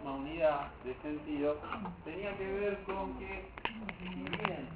misma unidad de sentido, tenía que ver con que, si bien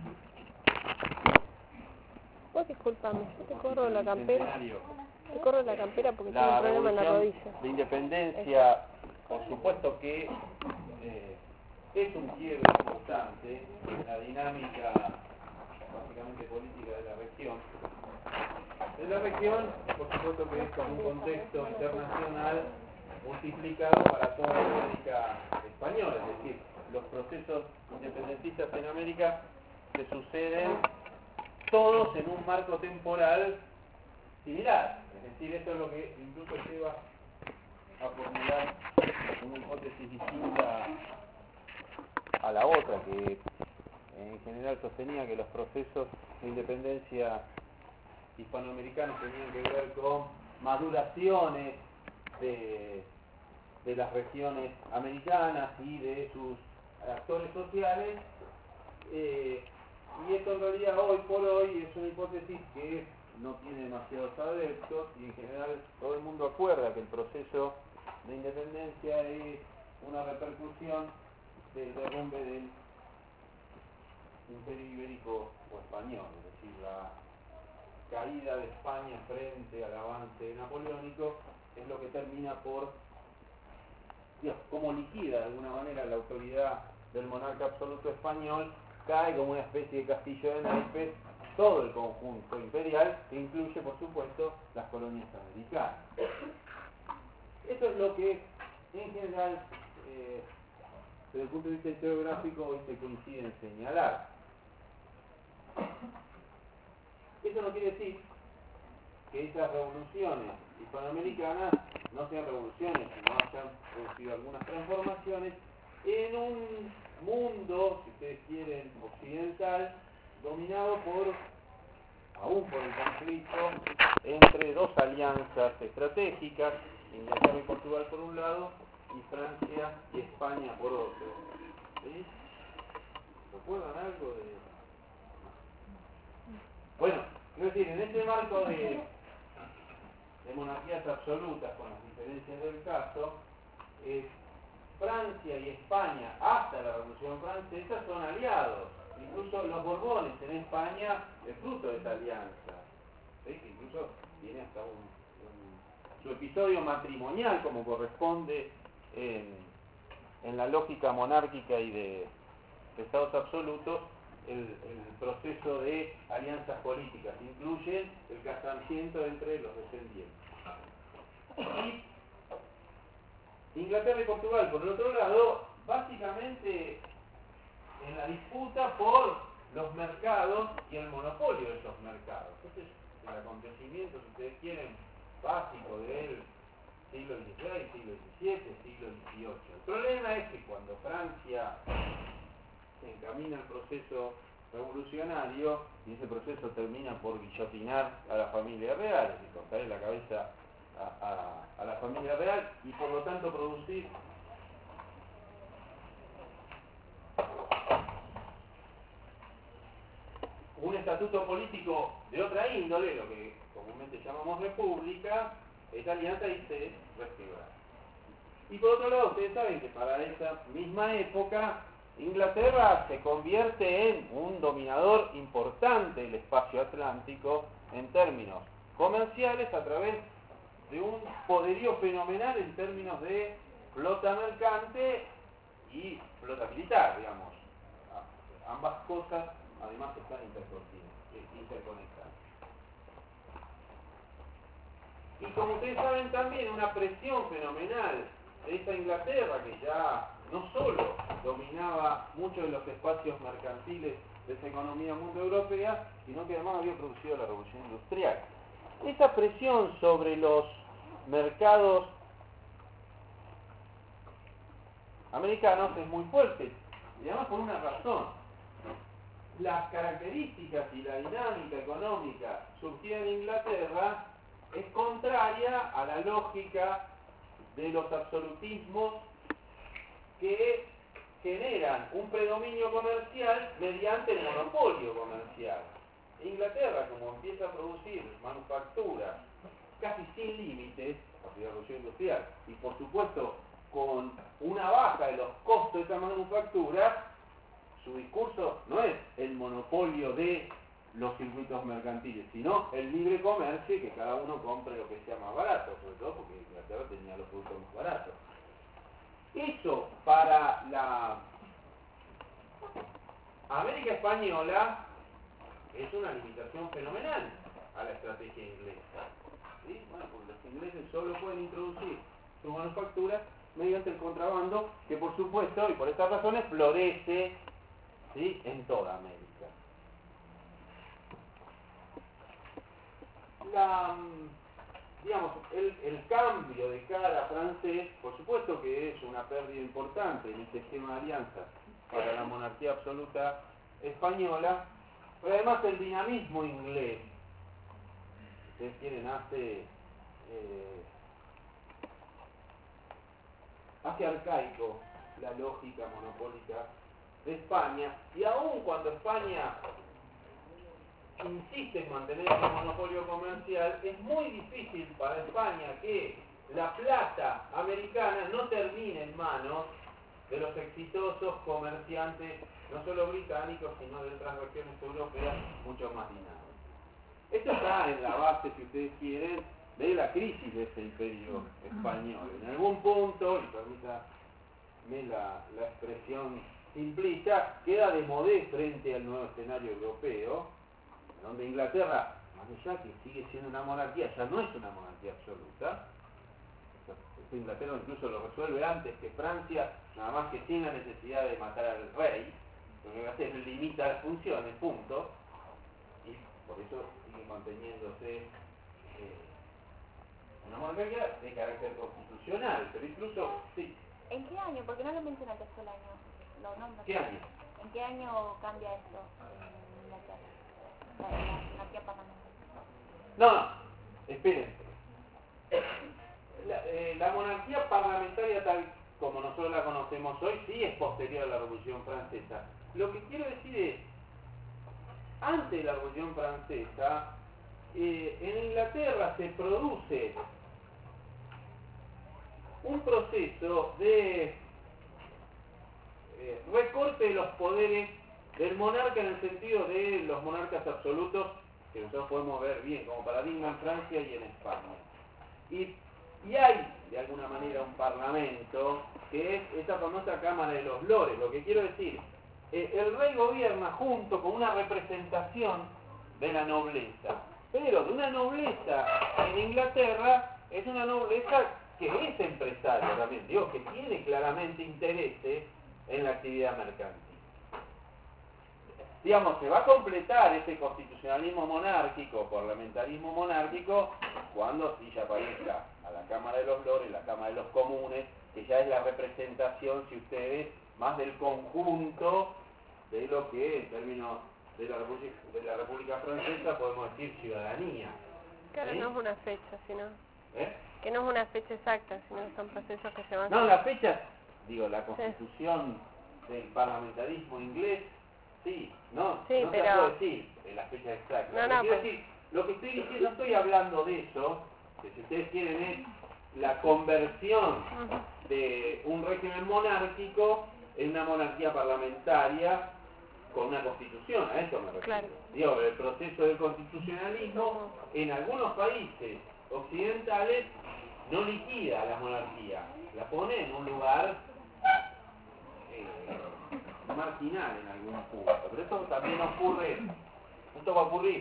Vos disculpame, yo te corro la campera. bicentenario, Te corro la campera porque tengo la un problema en la revolución rodilla. de independencia, por supuesto que es un quiebre importante en la dinámica básicamente política de la región. En la región, por supuesto que esto es un contexto internacional multiplicado para toda la América española, es decir, los procesos independentistas en América se suceden todos en un marco temporal similar. Es decir, esto es lo que incluso lleva a formular una hipótesis distinta a la otra, que en general sostenía que los procesos de independencia hispanoamericanos tenían que ver con maduraciones de las regiones americanas y de sus actores sociales, y esto en realidad hoy por hoy es una hipótesis que no tiene demasiados adeptos y en general todo el mundo acuerda que el proceso de independencia es una repercusión del derrumbe del Imperio Ibérico o español, es decir, la caída de España frente al avance napoleónico es lo que termina por, digamos, como liquida de alguna manera la autoridad del monarca absoluto español, cae como una especie de castillo de naipes todo el conjunto imperial, que incluye, por supuesto, las colonias americanas. Esto es lo que, en general, desde el punto de vista geográfico, hoy se coincide en señalar. Eso no quiere decir que esas revoluciones hispanoamericanas no sean revoluciones, sino hayan producido algunas transformaciones en un mundo, si ustedes quieren, occidental, dominado aún por el conflicto entre dos alianzas estratégicas, Inglaterra y Portugal por un lado, y Francia y España por otro. ¿Sí? ¿Recuerdan algo de...? Bueno, quiero decir, en este marco de monarquías absolutas, con las diferencias del caso, Francia y España, hasta la Revolución Francesa, son aliados. Incluso los Borbones en España es fruto de esta alianza. ¿Sí? Que incluso tiene hasta su episodio matrimonial, como corresponde en la lógica monárquica y de estados absolutos, el proceso de alianzas políticas. Incluye el casamiento entre los descendientes. Y Inglaterra y Portugal, por el otro lado, básicamente en la disputa por los mercados y el monopolio de esos mercados. Este es el acontecimiento, si ustedes quieren, básico del siglo XVI, siglo XVII, siglo XVIII. El problema es que cuando Francia se encamina el proceso revolucionario y ese proceso termina por guillotinar a la familia real, es decir, cortarle la cabeza a la familia real y por lo tanto producir un estatuto político de otra índole, lo que comúnmente llamamos república, esa alianza ahí se refiebra. Y por otro lado, ustedes saben que para esa misma época Inglaterra se convierte en un dominador importante del espacio atlántico en términos comerciales a través de un poderío fenomenal en términos de flota mercante y flota militar, digamos. Ambas cosas además están interconectadas. Y como ustedes saben también, una presión fenomenal de esta Inglaterra que ya no solo dominaba muchos de los espacios mercantiles de esa economía mundo europea, sino que además había producido la revolución industrial. Esa presión sobre los mercados americanos es muy fuerte, y además por una razón. Las características y la dinámica económica surgida en Inglaterra es contraria a la lógica de los absolutismos que generan un predominio comercial mediante el monopolio comercial. Inglaterra, como empieza a producir manufacturas casi sin límites, a la revolución industrial, y por supuesto con una base baja de los costos de esa manufactura, su discurso no es el monopolio de los circuitos mercantiles, sino el libre comercio y que cada uno compre lo que sea más barato, sobre todo porque Inglaterra tenía los productos más baratos. Eso para la América española es una limitación fenomenal a la estrategia inglesa. ¿Sí? Bueno, porque los ingleses solo pueden introducir su manufactura mediante el contrabando, que por supuesto, y por estas razones, florece, ¿sí?, en toda América. Digamos, el cambio de cara francés, por supuesto que es una pérdida importante en este esquema de alianza para la monarquía absoluta española, pero además el dinamismo inglés, si ustedes quieren, hace arcaico la lógica monopólica de España, y aun cuando España insiste en mantener ese monopolio comercial, es muy difícil para España que la plata americana no termine en manos de los exitosos comerciantes, no solo británicos, sino de otras regiones europeas mucho más dinámicas. Esto está en la base, si ustedes quieren, de la crisis de ese imperio español. En algún punto, y permítame la expresión simplista, queda de modé frente al nuevo escenario europeo, donde Inglaterra, más allá que sigue siendo una monarquía, ya no es una monarquía absoluta. Inglaterra incluso lo resuelve antes que Francia, nada más que sin la necesidad de matar al rey, porque Inglaterra limita las funciones, punto, y por eso sigue manteniéndose una monarquía de carácter constitucional, pero incluso, sí. ¿En qué año? Porque no lo mencionaste hasta el año. Lo nombras. ¿Qué año? ¿En qué año cambia esto en Inglaterra? La monarquía parlamentaria. No, esperen. La monarquía parlamentaria tal como nosotros la conocemos hoy sí es posterior a la Revolución Francesa. Lo que quiero decir es, antes de la Revolución Francesa, en Inglaterra se produce un proceso de recorte de los poderes del monarca en el sentido de los monarcas absolutos, que nosotros podemos ver bien como paradigma en Francia y en España. Y hay, de alguna manera, un parlamento, que es esa famosa Cámara de los Lores. Lo que quiero decir, el rey gobierna junto con una representación de la nobleza, pero de una nobleza en Inglaterra, es una nobleza que es empresaria también, digo, que tiene claramente intereses en la actividad mercantil. Digamos, se va a completar ese constitucionalismo monárquico, parlamentarismo monárquico, cuando sí ya aparezca a la Cámara de los Lores, la Cámara de los Comunes, que ya es la representación, si ustedes, más del conjunto de lo que, en términos de la República Francesa, podemos decir ciudadanía. Claro, ¿Sí? no es una fecha, sino... ¿Eh? Que no es una fecha exacta, sino que son procesos que se van... No, la fecha, digo, la constitución del parlamentarismo inglés, sí, no, Sí, no pero... se puede decir la fecha exacta. No, Pero no, quiero pues... decir, lo que estoy diciendo, no estoy hablando de eso, que si ustedes quieren es la conversión de un régimen monárquico en una monarquía parlamentaria con una constitución, a eso me refiero. Claro. Digo, el proceso del constitucionalismo en algunos países occidentales no liquida a la monarquía, la pone en un lugar marginal en algún punto. Pero esto también ocurre, esto va a ocurrir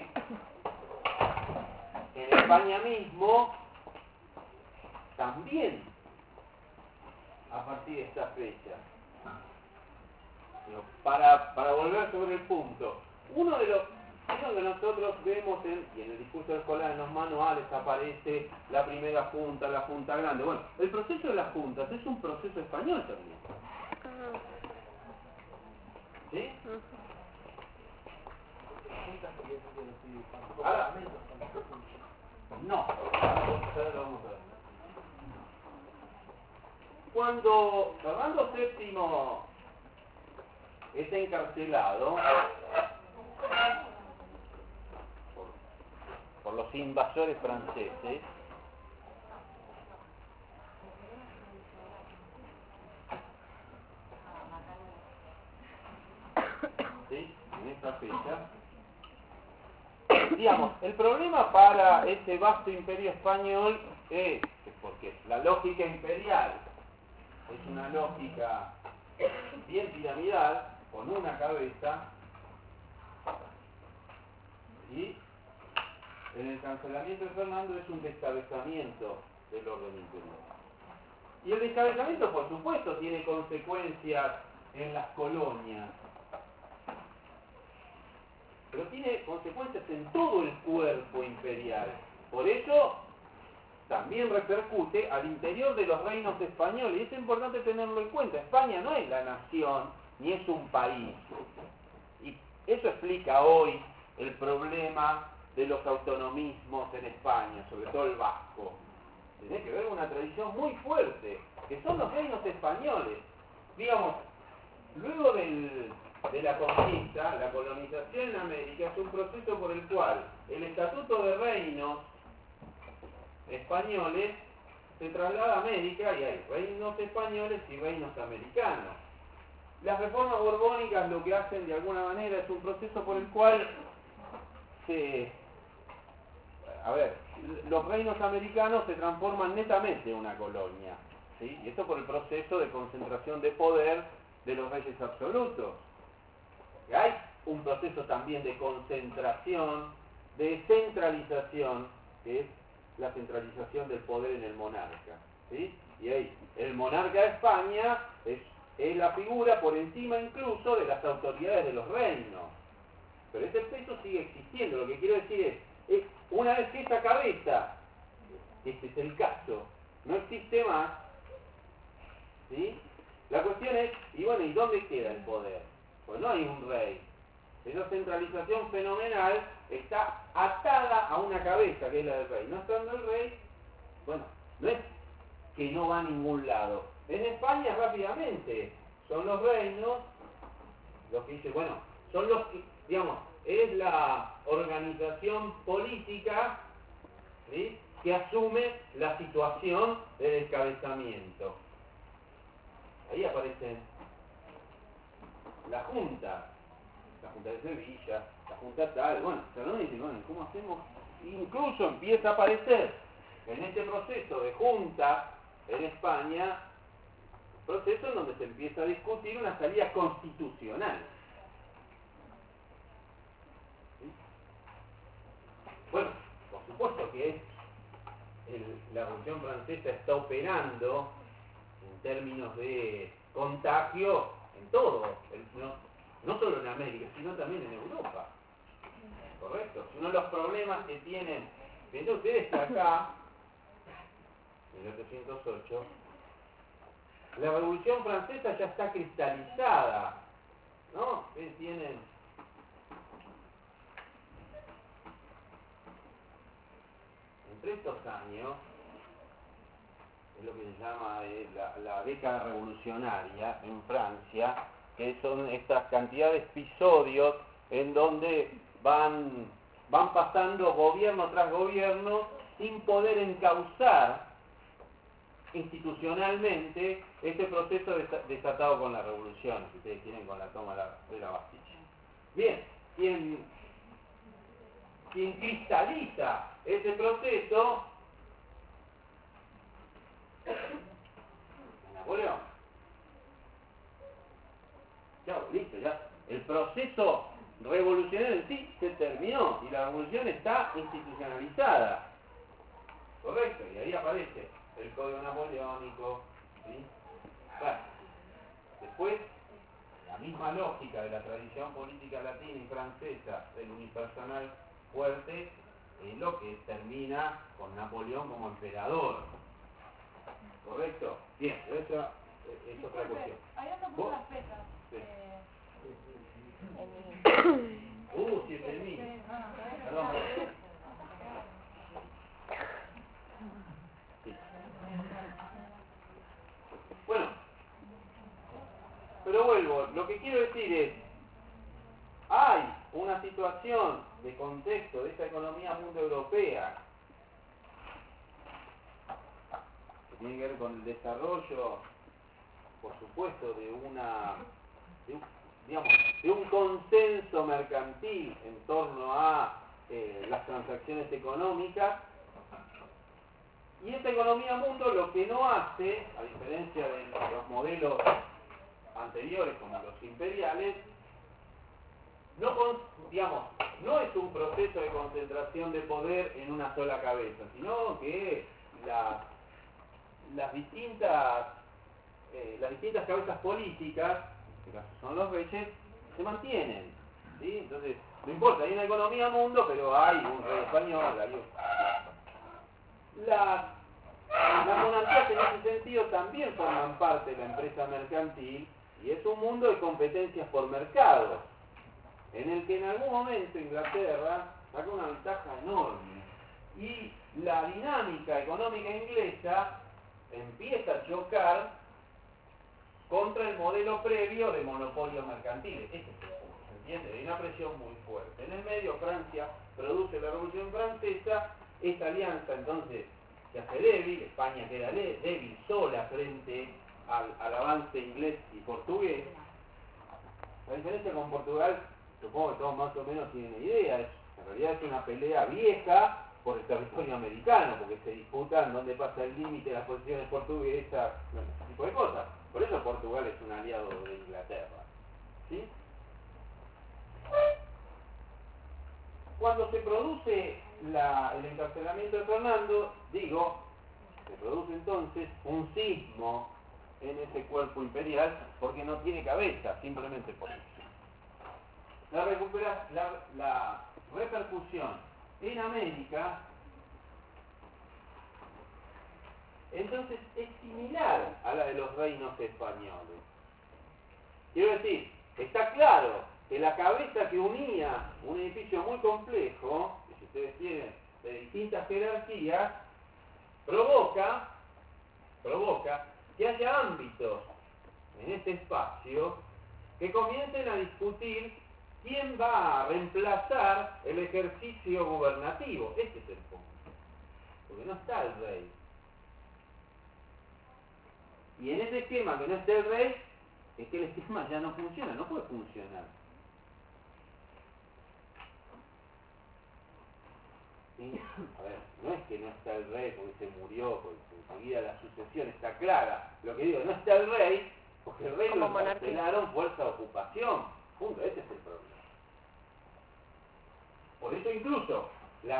en España mismo, también a partir de esta fecha. Pero para volver sobre el punto, uno de los que nosotros vemos y en el discurso escolar, en los manuales aparece la primera junta, la junta grande. Bueno, el proceso de las juntas es un proceso español también. ¿Sí? Ahora, no, vamos a ver. Cuando Fernando VII es encarcelado por los invasores franceses, esa fecha. Digamos, el problema para ese vasto imperio español es que porque la lógica imperial es una lógica bien piramidal, con una cabeza, y en el cancelamiento de Fernando es un descabezamiento del orden imperial. Y el descabezamiento, por supuesto, tiene consecuencias en las colonias, pero tiene consecuencias en todo el cuerpo imperial. Por eso también repercute al interior de los reinos españoles, y es importante tenerlo en cuenta. España no es la nación, ni es un país. Y eso explica hoy el problema de los autonomismos en España, sobre todo el vasco. Tiene que ver con una tradición muy fuerte, que son los reinos españoles. Digamos, luego de la conquista, la colonización en América es un proceso por el cual el Estatuto de Reinos españoles se traslada a América y hay reinos españoles y reinos americanos. Las reformas borbónicas lo que hacen de alguna manera es un proceso por el cual los reinos americanos se transforman netamente en una colonia, ¿sí? Y esto por el proceso de concentración de poder de los reyes absolutos. Y hay un proceso también de concentración, de centralización, que es la centralización del poder en el monarca, ¿sí? Y ahí, el monarca de España es la figura por encima incluso de las autoridades de los reinos. Pero ese peso sigue existiendo. Lo que quiero decir es una vez que esa cabeza, este es el caso, no existe más, ¿sí? La cuestión es, y bueno, ¿y dónde queda el poder? Pues no hay un rey. Esa centralización fenomenal está atada a una cabeza, que es la del rey. No estando el rey, bueno, no es que no va a ningún lado. En España rápidamente son los reinos los que dicen, bueno, son los que, digamos, es la organización política, ¿sí?, que asume la situación de descabezamiento. Ahí aparecen la Junta de Sevilla, la Junta tal, bueno, se dice, bueno, ¿cómo hacemos? Incluso empieza a aparecer en este proceso de Junta en España, proceso en donde se empieza a discutir una salida constitucional. ¿Sí? Bueno, por supuesto que la Revolución Francesa está operando en términos de contagio en todo, no solo en América, sino también en Europa. ¿Correcto? Uno de los problemas que tienen, fíjense ustedes que acá, en 1808, la Revolución Francesa ya está cristalizada, ¿no? Ustedes tienen entre estos años, es lo que se llama la década revolucionaria en Francia, que son estas cantidades de episodios en donde van pasando gobierno tras gobierno sin poder encauzar institucionalmente este proceso desatado con la revolución, si ustedes quieren, con la toma de la Bastilla. Bien, quien cristaliza ese proceso, Napoleón. Ya, listo, ya. El proceso revolucionario en sí se terminó y la revolución está institucionalizada. Correcto, y ahí aparece el Código Napoleónico, ¿sí? Bueno, después, la misma lógica de la tradición política latina y francesa, el unipersonal fuerte, es lo que termina con Napoleón como emperador. ¿Correcto? Bien, esa es otra cuestión. Ahí no puso las fechas. Sí. Sí, 7.000. Perdón. Sí. Bueno, pero vuelvo, lo que quiero decir es, hay una situación de contexto de esta economía mundo europea que tiene que ver con el desarrollo, por supuesto, digamos, de un consenso mercantil en torno a las transacciones económicas. Y esta economía mundo lo que no hace, a diferencia de los modelos anteriores como los imperiales, no es un proceso de concentración de poder en una sola cabeza, sino que las distintas cabezas políticas, en este caso son los reyes, se mantienen, ¿sí? Entonces, no importa, hay una economía mundo, pero hay un rey español, las monarquías en ese sentido también forman parte de la empresa mercantil y es un mundo de competencias por mercado, en el que en algún momento Inglaterra saca una ventaja enorme y la dinámica económica inglesa empieza a chocar contra el modelo previo de monopolios mercantiles. Este es el punto, ¿se entiende? Hay una presión muy fuerte. En el medio, Francia produce la Revolución Francesa, esta alianza entonces se hace débil, España queda débil sola frente al avance inglés y portugués. La diferencia con Portugal, supongo que todos más o menos tienen una idea, en realidad es una pelea vieja por el territorio americano, porque se disputan dónde pasa el límite de las posiciones portuguesas, ese tipo de cosas. Por eso Portugal es un aliado de Inglaterra, ¿sí? Cuando se produce el encarcelamiento de Fernando, se produce entonces un sismo en ese cuerpo imperial porque no tiene cabeza, simplemente por eso. La repercusión en América entonces es similar a la de los reinos españoles. Quiero decir, está claro que la cabeza que unía un edificio muy complejo, que si ustedes tienen de distintas jerarquías, provoca que haya ámbitos en este espacio que comiencen a discutir quién va a reemplazar el ejercicio gubernativo. Este es el punto. Porque no está el rey. Y en ese esquema que no está el rey, es que el esquema ya no funciona, no puede funcionar. ¿Sí? A ver, no es que no está el rey porque se murió, porque enseguida la sucesión está clara. Lo que digo, no está el rey porque el rey lo encarcelaron fuerza de ocupación. Punto, ese es el problema. Por eso incluso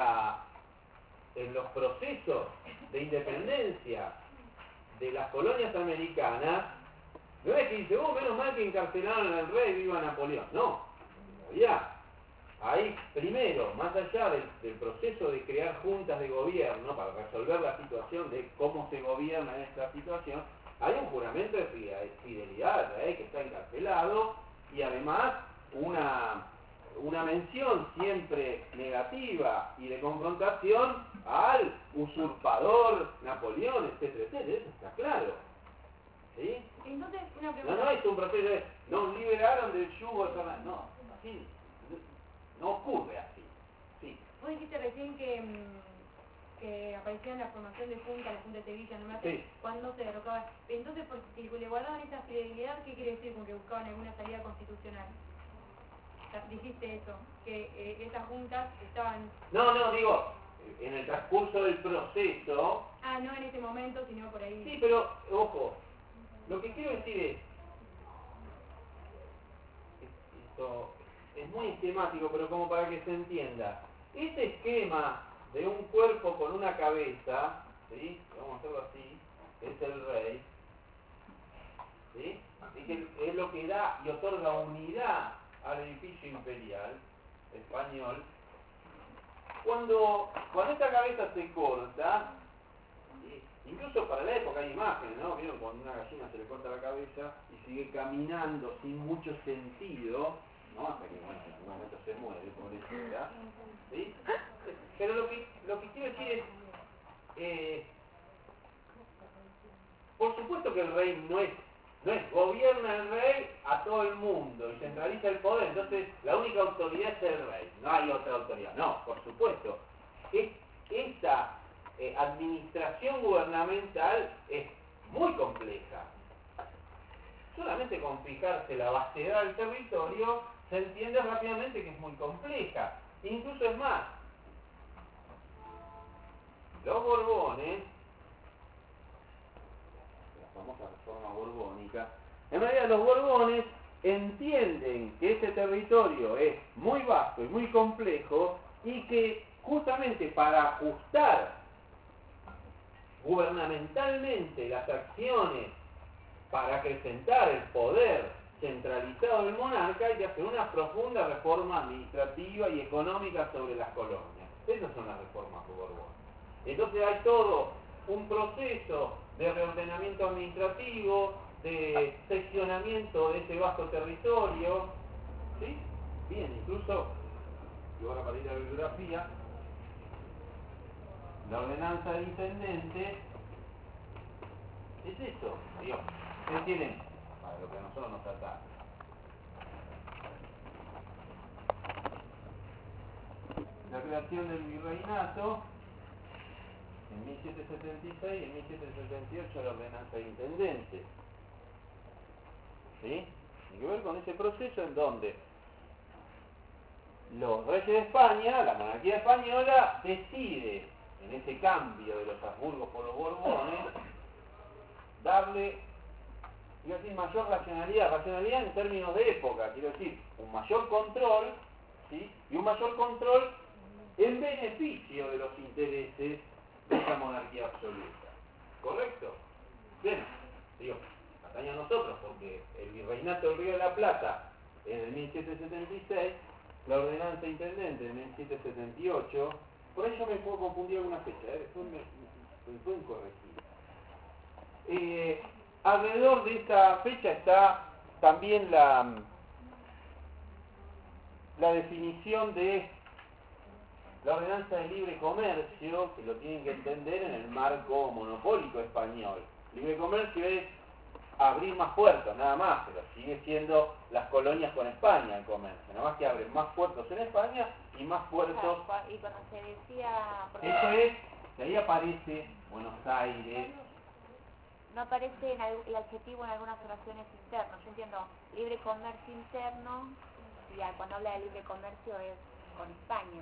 en los procesos de independencia de las colonias americanas, no es que dice, menos mal que encarcelaron al rey, viva Napoleón. No, ya. Ahí, primero, más allá del proceso de crear juntas de gobierno para resolver la situación de cómo se gobierna en esta situación, hay un juramento de fidelidad al rey que está encarcelado y además una mención siempre negativa y de confrontación al usurpador Napoleón, etcétera, etcétera. Eso está claro. ¿Sí? Entonces, una pregunta. No es un proceso de nos liberaron del yugo de Fernando. No, así no ocurre así. Sí. Vos dijiste recién que aparecía en la formación de Junta, la Junta de Sevilla, no me hace, Sí. cuando se derrocaba. Entonces, si le guardaban esa fidelidad, ¿qué quiere decir con que buscaban alguna salida constitucional? Dijiste eso, que esas juntas estaban... No, digo, en el transcurso del proceso... Ah, no en ese momento, sino por ahí. Sí, pero, ojo, lo que quiero decir es... Esto es muy esquemático, pero como para que se entienda. Ese esquema de un cuerpo con una cabeza, ¿sí? Vamos a hacerlo así, es el rey, ¿sí? Así que es lo que da y otorga unidad al edificio imperial español. Cuando esta cabeza se corta, incluso para la época hay imágenes, ¿no? Vieron cuando una gallina se le corta la cabeza y sigue caminando sin mucho sentido, ¿no? Hasta que bueno, en algún momento se muere, pobrecita, ¿sí? Pero lo que quiero decir es, por supuesto que el rey no es gobierna el rey a todo el mundo y centraliza el poder, entonces la única autoridad es el rey, no hay otra autoridad, no, por supuesto. Esta administración gubernamental es muy compleja. solamente con fijarse la vastedad del territorio se entiende rápidamente que es muy compleja. Incluso es más, los Borbones, la famosa reforma borbónica, en realidad los Borbones entienden que este territorio es muy vasto y muy complejo y que justamente para ajustar gubernamentalmente las acciones para acrecentar el poder centralizado del monarca hay que hacer una profunda reforma administrativa y económica sobre las colonias. Esas son las reformas borbones. Entonces hay todo un proceso de reordenamiento administrativo, de seccionamiento de ese vasto territorio, ¿sí? Bien, incluso, y ahora para ir a la bibliografía, la ordenanza del intendente es eso, digo, ustedes tienen, para lo que a nosotros nos trata, la creación del virreinato en 1776 y en 1778 la ordenanza del intendente, ¿sí? Tiene que ver con ese proceso en donde los reyes de España, la monarquía española, decide en ese cambio de los Habsburgos por los Borbones darle, quiero decir, mayor racionalidad en términos de época, quiero decir, un mayor control, ¿sí? Y un mayor control en beneficio de los intereses de esa monarquía absoluta. ¿Correcto? Bien, digo, atañe a nosotros, porque el virreinato del Río de la Plata es de 1776, la ordenanza intendente de 1778, por eso me puedo confundir alguna fecha, después me pueden corregir. Alrededor de esta fecha está también la definición de la ordenanza de libre comercio, que lo tienen que entender en el marco monopólico español. Libre comercio es abrir más puertos, nada más, pero sigue siendo las colonias con España el comercio, nada más que abren más puertos en España y más puertos. Y cuando se decía... Eso es, que ahí aparece Buenos Aires. No aparece el adjetivo en algunas oraciones internas. Yo entiendo libre comercio interno, y cuando habla de libre comercio es con España.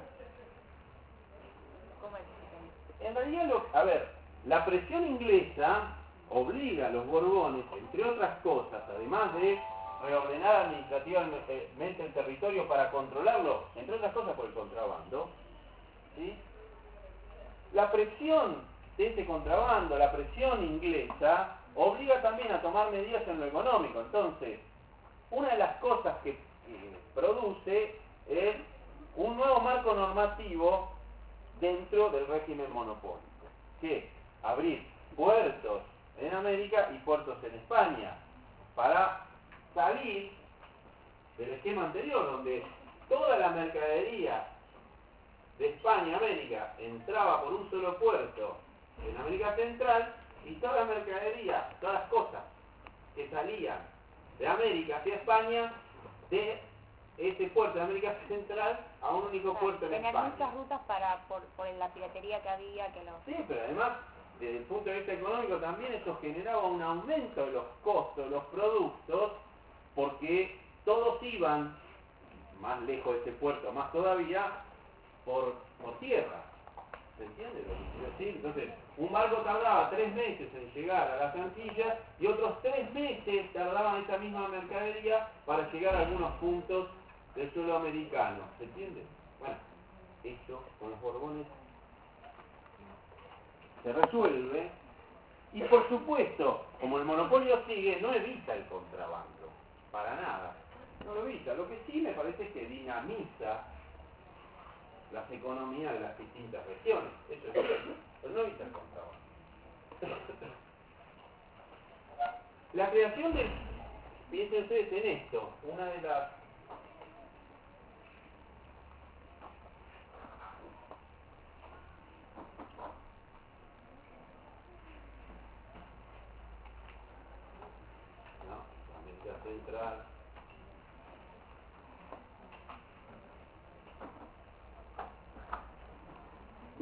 ¿Cómo es? En realidad, a ver, la presión inglesa obliga a los Borbones, entre otras cosas, además de reordenar administrativamente el territorio para controlarlo, entre otras cosas por el contrabando, ¿sí? La presión de ese contrabando, la presión inglesa, obliga también a tomar medidas en lo económico. Entonces, una de las cosas que produce es un nuevo marco normativo dentro del régimen monopólico, que es abrir puertos en América y puertos en España, para salir del esquema anterior, donde toda la mercadería de España a América entraba por un solo puerto en América Central, y toda la mercadería, todas las cosas que salían de América hacia España, de ese puerto de América Central a un único puerto en Tener España. muchas rutas por la piratería que había, que los... Sí, pero además, desde el punto de vista económico también eso generaba un aumento de los costos de los productos, porque todos iban más lejos de ese puerto, más todavía, por tierra. ¿Se entiende lo que quiero decir? Entonces, un barco tardaba 3 meses en llegar a las Antillas y otros 3 meses tardaban esa misma mercadería para llegar a algunos puntos del suelo americano. ¿Se entiende? Bueno, esto con los Borbones se resuelve, y por supuesto, como el monopolio sigue, no evita el contrabando, para nada, no lo evita. Lo que sí me parece que dinamiza las economías de las distintas regiones, eso es cierto, pero no evita el contrabando. La creación de, fíjense ustedes en esto, una de las América Central,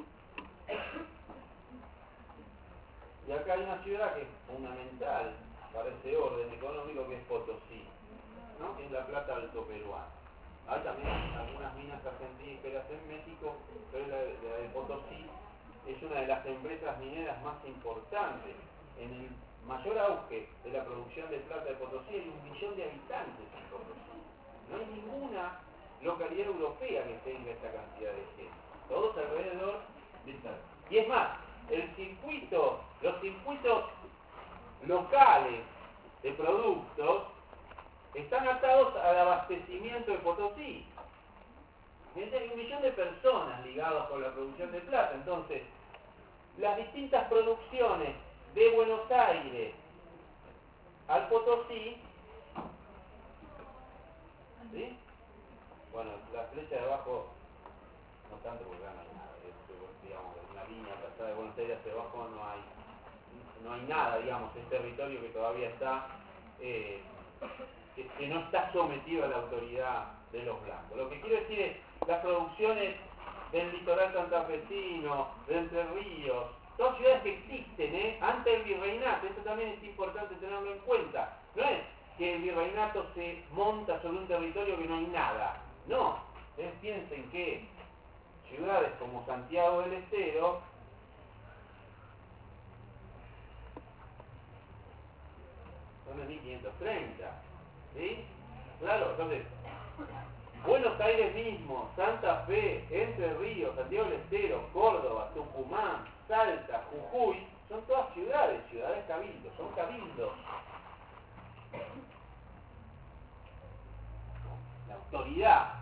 y acá hay una ciudad que es fundamental para ese orden económico que es Potosí, ¿no? Que es la plata alto peruana. Hay también algunas minas argentíferas en México, pero la de Potosí es una de las empresas mineras más importantes. En el mayor auge de la producción de plata de Potosí hay 1 millón de habitantes en Potosí. No hay ninguna localidad europea que tenga esta cantidad de gente. Todos alrededor de esta. Y es más, los circuitos locales de productos están atados al abastecimiento de Potosí. Hay 1 millón de personas ligadas con la producción de plata. Entonces, las distintas producciones de Buenos Aires al Potosí, ¿sí? Bueno, la flecha de abajo, no tanto porque no hay nada, digamos, en la línea pasada de Buenos Aires hacia abajo no hay nada, digamos, es territorio que todavía está, que no está sometido a la autoridad de los blancos. Lo que quiero decir es, las producciones del litoral santafesino, de Entre Ríos, son ciudades que existen, antes del virreinato. Esto también es importante tenerlo en cuenta. No es que el virreinato se monta sobre un territorio que no hay nada. No. Ustedes piensen que ciudades como Santiago del Estero son de 1530. ¿Sí? Claro, entonces, Buenos Aires mismo, Santa Fe, Entre Ríos, Santiago del Estero, Córdoba, Tucumán, Salta, Jujuy, son todas ciudades cabildos, son cabildos. La autoridad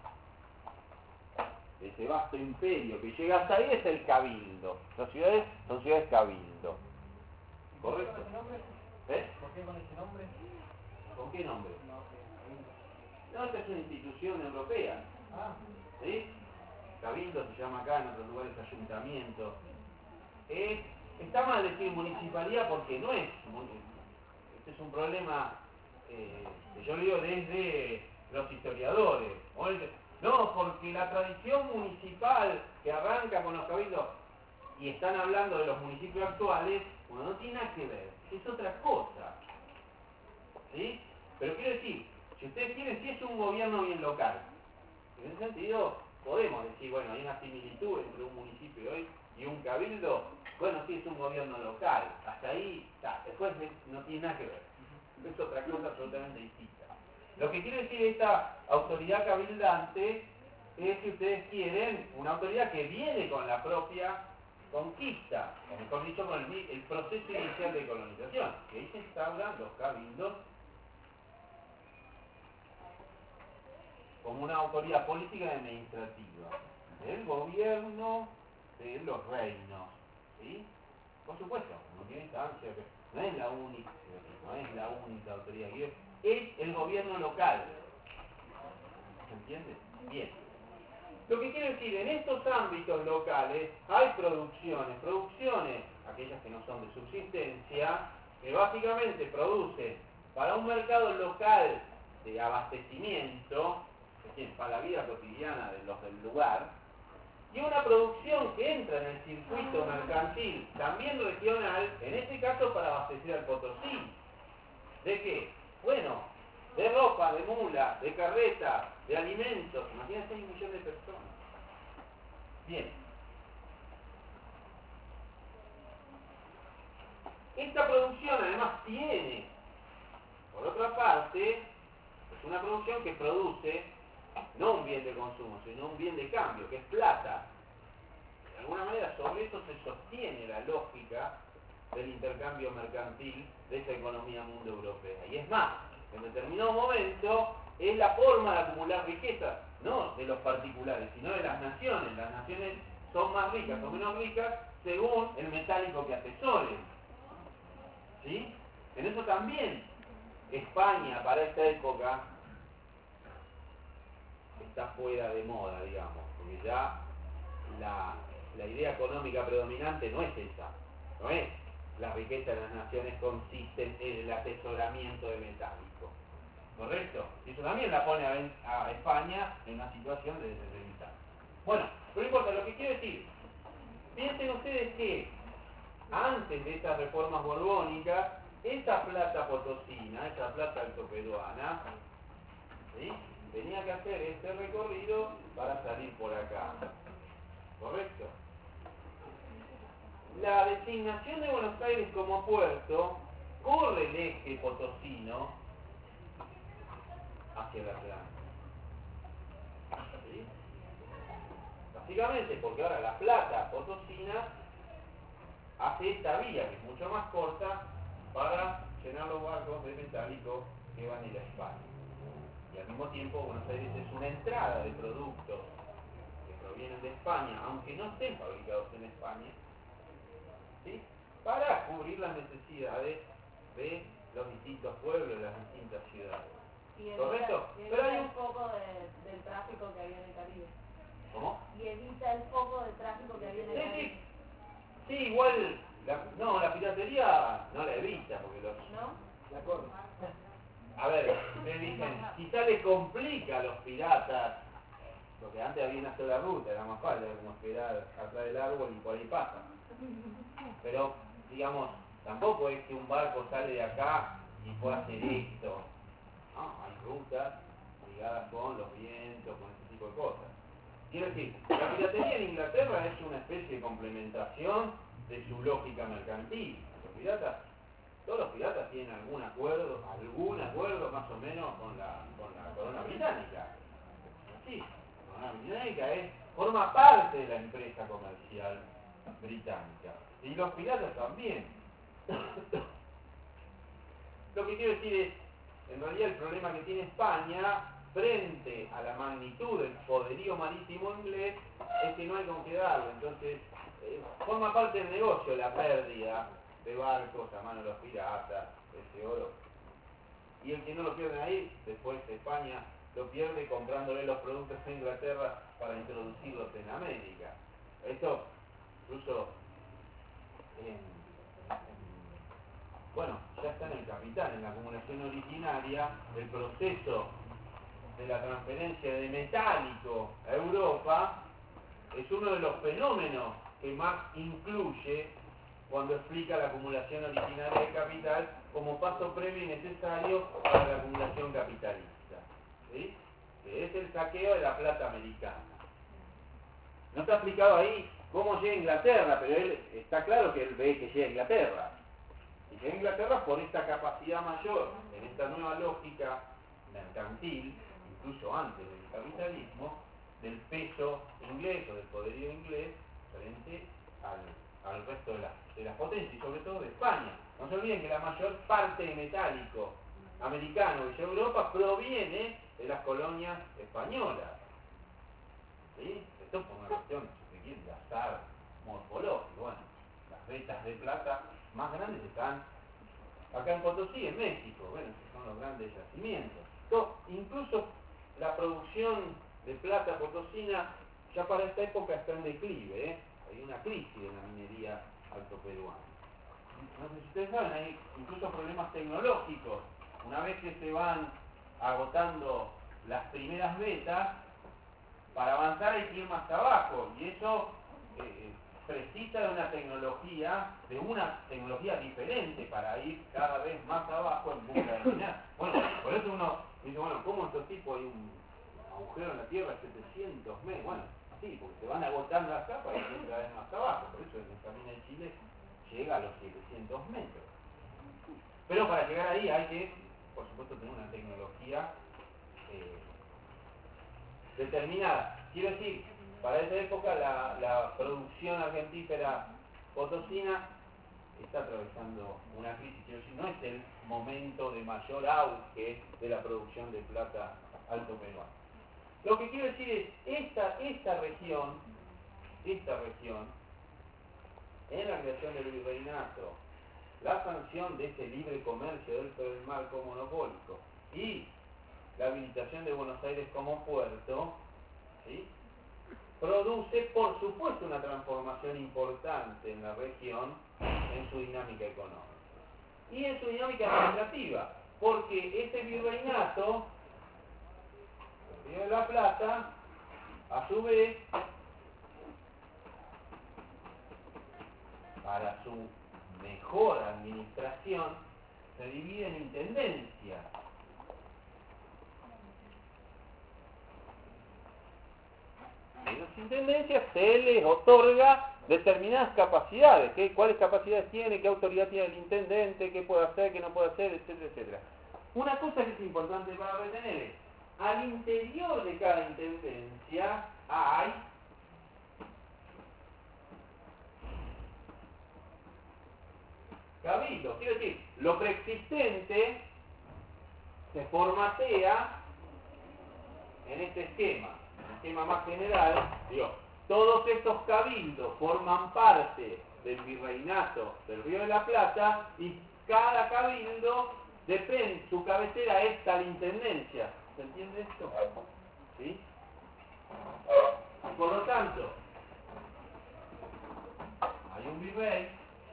de ese vasto imperio que llega hasta ahí es el cabildo. Las ciudades son ciudades cabildo. ¿Correcto? ¿Eh? ¿Por qué con ese nombre? ¿Con qué nombre? No, esta es una institución europea. Ah, ¿Sí? Cabildo se llama acá, en otros lugares ayuntamiento. Está mal decir municipalidad porque no es. Este es un problema que yo digo desde los historiadores. No, porque la tradición municipal que arranca con los cabildos y están hablando de los municipios actuales, bueno, no tiene nada que ver. Es otra cosa. ¿Sí? Pero quiero decir, si ustedes quieren, sí es un gobierno bien local. En ese sentido, podemos decir, bueno, hay una similitud entre un municipio hoy y un cabildo. Bueno, sí es un gobierno local. Hasta ahí, después no tiene nada que ver. Es otra cosa absolutamente distinta. Lo que quiere decir esta autoridad cabildante es, si ustedes quieren, una autoridad que viene con la propia conquista, o mejor dicho, con el proceso inicial de colonización, que ahí se instauran los cabildos como una autoridad política y administrativa del gobierno de los reinos, ¿sí? Por supuesto, no tiene instancia, no es la única autoridad, es el gobierno local. ¿Se entiende? Bien. Lo que quiero decir, en estos ámbitos locales hay producciones, aquellas que no son de subsistencia, que básicamente producen para un mercado local de abastecimiento, es decir, para la vida cotidiana de los del lugar, y una producción que entra en el circuito mercantil, también regional, en este caso para abastecer al Potosí. ¿De qué? Bueno, de ropa, de mula, de carreta, de alimentos. Imagínense, hay 1 millón de personas. Bien. Esta producción además tiene, por otra parte, es una producción que produce no un bien de consumo, sino un bien de cambio, que es plata. De alguna manera sobre eso se sostiene la lógica del intercambio mercantil de esa economía mundo europea. Y es más, en determinado momento es la forma de acumular riqueza, no de los particulares, sino de las naciones. Las naciones son más ricas o menos ricas según el metálico que atesoren. ¿Sí? En eso también España para esta época está fuera de moda, digamos, porque ya la idea económica predominante no es esa, no es la riqueza de las naciones consiste en el atesoramiento de metálico, ¿correcto? Y eso también la pone a España en una situación de desventaja. Bueno, pero no importa, lo que quiero decir, piensen ustedes que antes de estas reformas borbónicas esa plata potosina, esa plata altoperuana, ¿sí?, tenía que hacer este recorrido para salir por acá. ¿Correcto? La designación de Buenos Aires como puerto corre el eje potosino hacia el Atlántico. ¿Sí? Básicamente porque ahora la plata potosina hace esta vía, que es mucho más corta, para llenar los barcos de metálico que van a ir a España. Y al mismo tiempo Buenos Aires es una entrada de productos que provienen de España, aunque no estén fabricados en España, ¿sí?, para cubrir las necesidades de los distintos pueblos, de las distintas ciudades. ¿Correcto? Pero hay un foco del tráfico que había en el Caribe. ¿Cómo? Y evita el foco de tráfico que había en el Caribe. Sí, igual, la piratería no la evita, porque los... ¿No? La corre. A ver, me dicen, quizá le complica a los piratas, porque antes había una sola ruta, era más fácil, era como esperar atrás del árbol y por ahí pasa. Pero, digamos, tampoco es que un barco sale de acá y puede hacer esto. No, hay rutas ligadas con los vientos, con ese tipo de cosas. Quiero decir, la piratería en Inglaterra es una especie de complementación de su lógica mercantil. Todos los piratas tienen algún acuerdo más o menos con la corona británica. Sí, la corona británica forma parte de la empresa comercial británica. Y los piratas también. Lo que quiero decir es, en realidad el problema que tiene España frente a la magnitud del poderío marítimo inglés es que no hay con qué darlo. Entonces, forma parte del negocio la pérdida de barcos a mano de los piratas, ese oro. Y el que no lo pierde ahí, después España lo pierde comprándole los productos a Inglaterra para introducirlos en América. Esto, incluso, bueno, ya está en el capital, en la acumulación originaria, el proceso de la transferencia de metálico a Europa es uno de los fenómenos que Marx incluye cuando explica la acumulación originaria de capital como paso previo y necesario para la acumulación capitalista, ¿sí?, que es el saqueo de la plata americana. No está explicado ahí cómo llega a Inglaterra, pero él está claro que él ve que llega a Inglaterra. Y llega a Inglaterra por esta capacidad mayor, en esta nueva lógica mercantil, incluso antes del capitalismo, del peso inglés o del poderío inglés frente al resto de las potencias y sobre todo de España. No se olviden que la mayor parte de metálico americano que llega a Europa proviene de las colonias españolas. ¿Sí? Esto es por una cuestión, si se quiere, de azar morfológico. Bueno, las vetas de plata más grandes están acá en Potosí, en México. Bueno, esos son los grandes yacimientos. Incluso la producción de plata potosina ya para esta época está en declive, ¿eh? Hay una crisis en la minería altoperuana. No sé si ustedes saben, hay incluso problemas tecnológicos. Una vez que se van agotando las primeras vetas, para avanzar hay que ir más abajo, y eso precisa de una tecnología diferente para ir cada vez más abajo en busca de minar. Bueno, por eso uno dice, bueno, ¿cómo estos tipos hay un agujero en la Tierra de 700 metros? Bueno, sí, porque se van agotando las capas y ir cada vez más abajo, por eso el camino de Chile llega a los 700 metros. Pero para llegar ahí hay que, por supuesto, tener una tecnología determinada. Quiero decir, para esa época la producción argentífera potosina está atravesando una crisis. Quiero decir, no es el momento de mayor auge de la producción de plata altoperuana. Lo que quiero decir es, esta región, en la creación del virreinato, la sanción de ese libre comercio dentro del marco monopólico y la habilitación de Buenos Aires como puerto, ¿sí?, produce, por supuesto, una transformación importante en la región en su dinámica económica y en su dinámica administrativa, porque ese virreinato, el Río de la Plata, a su vez, para su mejor administración, se divide en intendencias. En las intendencias se les otorga determinadas capacidades, cuáles capacidades tiene, qué autoridad tiene el intendente, qué puede hacer, qué no puede hacer, etcétera, etcétera. Una cosa que es importante para retener es, al interior de cada intendencia hay cabildo, quiere decir, lo preexistente se formatea en este esquema. El esquema más general, digo, todos estos cabildos forman parte del virreinato del Río de la Plata y cada cabildo depende, su cabecera es tal intendencia. ¿Se entiende esto? ¿Sí? Y por lo tanto, hay un virrey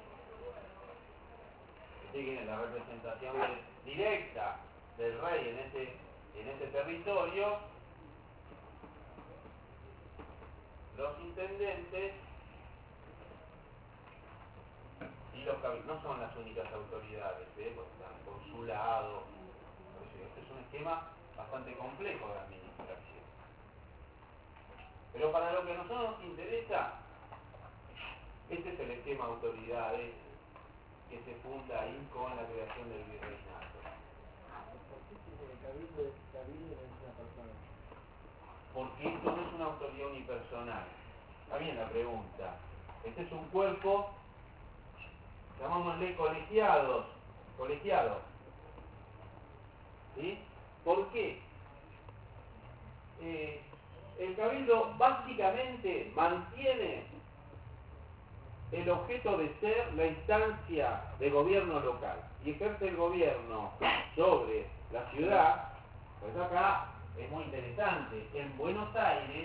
que tiene la representación directa del rey en ese territorio. Los intendentes y los cabildos no son las únicas autoridades, porque están consulados. Este es un esquema bastante complejo de administración. Pero para lo que a nosotros nos interesa, este es el esquema de autoridades que se funda ahí con la creación del virreinato. Cabildo es una persona. Porque esto no es una autoridad unipersonal. Está bien la pregunta. Este es un cuerpo, llamámosle colegiados. ¿Sí? ¿Por qué? El cabildo básicamente mantiene el objeto de ser la instancia de gobierno local y ejerce el gobierno sobre la ciudad. Pues acá es muy interesante. En Buenos Aires,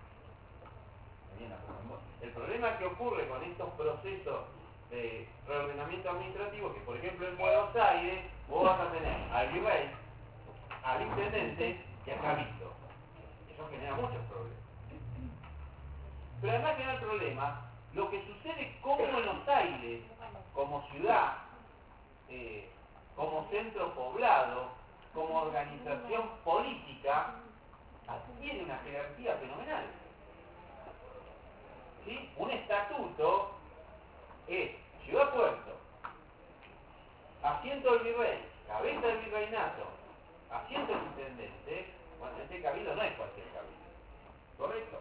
el problema que ocurre con estos procesos de reordenamiento administrativo, que por ejemplo en Buenos Aires vos vas a tener al virrey, al intendente y al cabildo. Eso genera muchos problemas. Pero además genera el problema, lo que sucede con Buenos Aires, como ciudad, como centro poblado, como organización política, adquiere una jerarquía fenomenal. ¿Sí? Un estatuto es ciudad-puerto, asiento del virrey, cabeza del virreinato, asiento del intendente. Bueno, este cabildo no es cualquier cabildo, ¿correcto?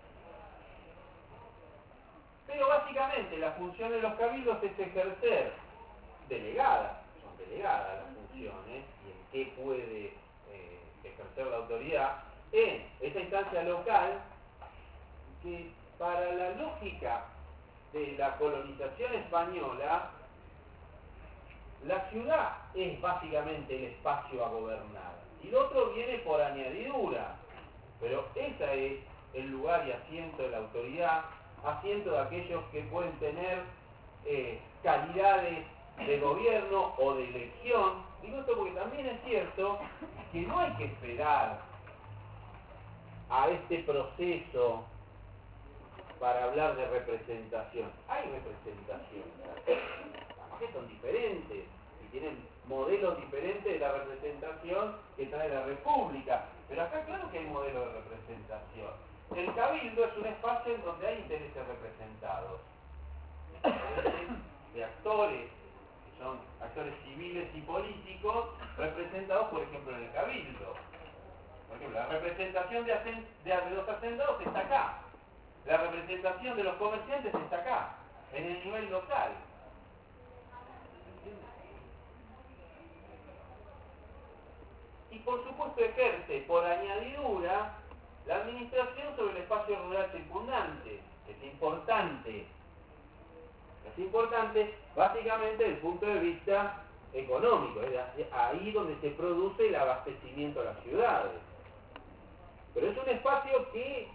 Pero básicamente la función de los cabildos es ejercer delegadas, son delegadas las funciones y en qué puede ejercer la autoridad en esa instancia local que para la lógica de la colonización española, la ciudad es básicamente el espacio a gobernar y lo otro viene por añadidura, pero ese es el lugar y asiento de la autoridad, asiento de aquellos que pueden tener calidades de gobierno o de elección. Digo esto porque también es cierto que no hay que esperar a este proceso para hablar de representación. Hay representación, además que son diferentes y tienen modelos diferentes de la representación que trae la República, pero acá claro que hay modelos de representación. El cabildo es un espacio en donde hay intereses representados, intereses de actores, que son actores civiles y políticos, representados por ejemplo en el cabildo. Por ejemplo, la representación de los hacendados está acá. La representación de los comerciantes está acá, en el nivel local. Y por supuesto ejerce por añadidura la administración sobre el espacio rural circundante. Es importante básicamente desde el punto de vista económico, es ahí donde se produce el abastecimiento a las ciudades. Pero es un espacio que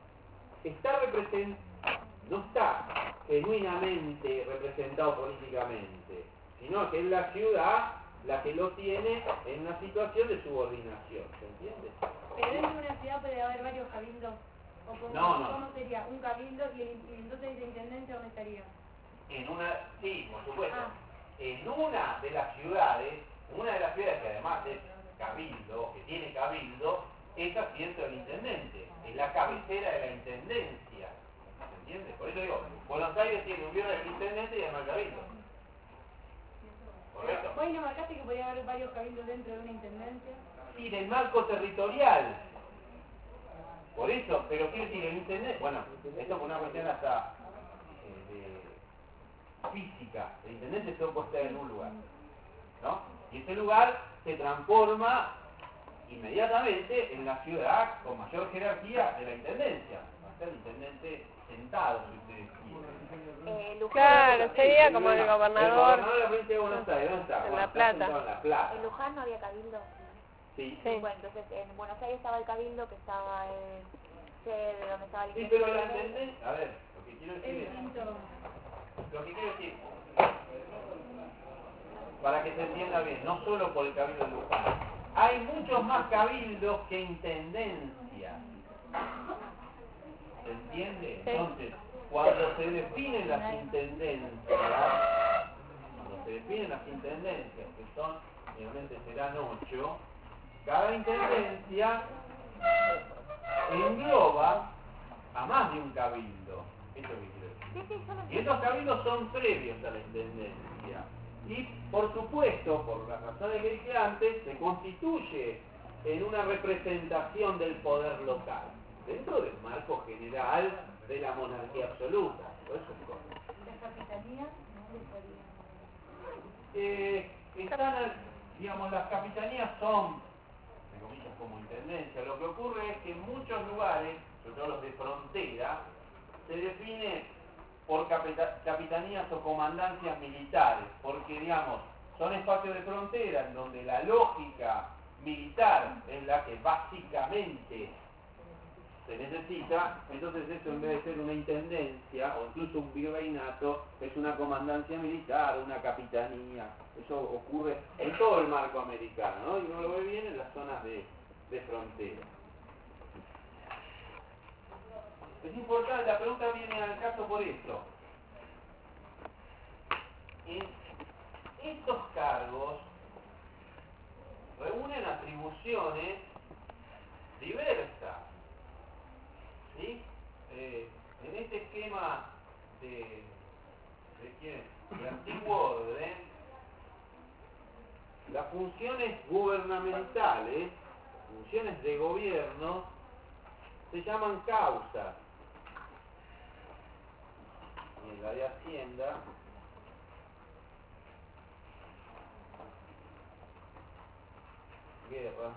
no está genuinamente representado políticamente, sino que es la ciudad la que lo tiene en una situación de subordinación, ¿se entiende? Pero dentro de una ciudad puede haber varios cabildos. ¿O cómo sería? Un cabildo y entonces el intendente ¿dónde estaría? Sí, por supuesto. en una de las ciudades que además es cabildo, que tiene cabildo, es asiento del intendente, es la cabecera de la intendencia, ¿se entiende? Por eso digo, Buenos Aires tiene un gobierno del intendente y además cabildo. ¿Correcto? ¿Vos no marcaste que podía haber varios cabildos dentro de una intendencia? Sí, del marco territorial. Por eso, pero quiero decir, el intendente, bueno, esto es una cuestión hasta de física, el intendente se puede estar en un lugar, ¿no? Y ese lugar se transforma inmediatamente en la ciudad con mayor jerarquía de la intendencia. Va a ser el intendente sentado, si ustedes quieren. Luján, Claro, sería como el El gobernador gobernador de la provincia de Buenos Aires, ¿dónde está? en Bueno, La está Plata. sentado en La Plata. en Luján no había cabildo. Sí. Sí. Bueno, entonces en Buenos Aires estaba el cabildo que estaba en sede donde estaba el Sí, intendente pero de la la ley. intendencia, a ver, lo que quiero Es decir es, distinto. para que se entienda bien, no solo por el cabildo de Luján, hay muchos más cabildos que intendencias. ¿Se entiende? Sí. Entonces, cuando se definen las intendencias, que son, obviamente serán 8, cada intendencia engloba a más de un cabildo. Eso es lo que quiero decir. Sí, sí, yo lo Y entiendo. estos cabildos son previos a la intendencia. Y, por supuesto, por las razones que dije antes, se constituye en una representación del poder local, dentro del marco general de la monarquía absoluta. Por eso es correcto. ¿Las capitanías no Están, digamos, las capitanías son, entre comillas, como intendencia. Lo que ocurre es que en muchos lugares, sobre todo los de frontera, se define por capitanías o comandancias militares, porque, digamos, son espacios de frontera en donde la lógica militar es la que básicamente se necesita. Entonces eso, en vez de ser una intendencia o incluso un virreinato, es una comandancia militar, una capitanía. Eso ocurre en todo el marco americano, ¿no? Y uno lo ve bien en las zonas de frontera. Es importante, la pregunta viene al caso por esto. Estos cargos reúnen atribuciones diversas, ¿sí? En este esquema de ¿quién? Del antiguo orden, las funciones gubernamentales, funciones de gobierno, se llaman causas. Y en la de Hacienda, guerra,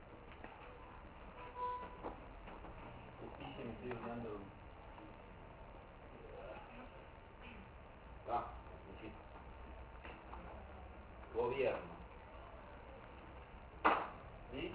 justicia, me estoy olvidando. Sí. Gobierno. ¿Sí?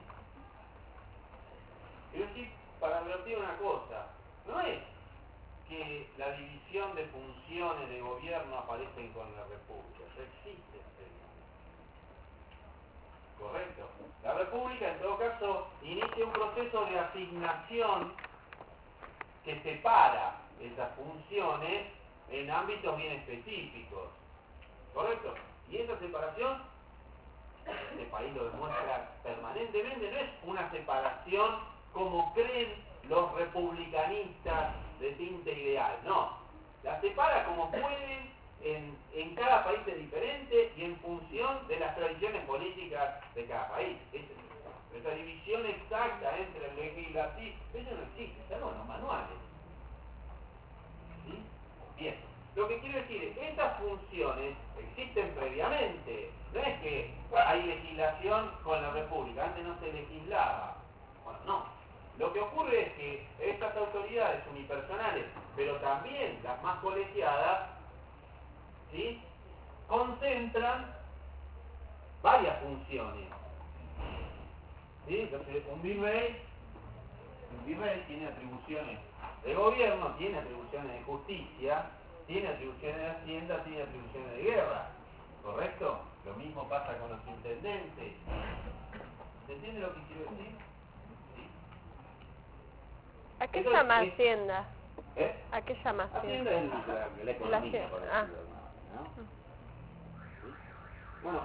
Quiero decir, para advertir una cosa, no es que la división de funciones de gobierno aparecen con la República, ya existe previamente. ¿Correcto? La República, en todo caso, inicia un proceso de asignación que separa esas funciones en ámbitos bien específicos. ¿Correcto? Y esa separación, este país lo demuestra permanentemente, no es una separación como creen los republicanistas de tinte ideal, no. La separa como pueden, en cada país es diferente y en función de las tradiciones políticas de cada país. Esa división exacta entre el legislativo, eso no existe, está en los manuales. ¿Sí? Bien, lo que quiero decir es que estas funciones existen previamente. No es que hay legislación con la República, antes no se legislaba. Bueno, no. Lo que ocurre es que estas autoridades unipersonales, pero también las más colegiadas, ¿sí?, concentran varias funciones. ¿Sí? Entonces, un virrey tiene atribuciones de gobierno, tiene atribuciones de justicia, tiene atribuciones de hacienda, tiene atribuciones de guerra. ¿Correcto? Lo mismo pasa con los intendentes. ¿Se entiende lo que quiero decir? ¿Sí? ¿A qué Eso llama es- Hacienda? ¿Eh? ¿A qué llama Hacienda Hacienda? es la economía, por Ah. decirlo de alguna manera, ¿no? ¿Sí? Bueno,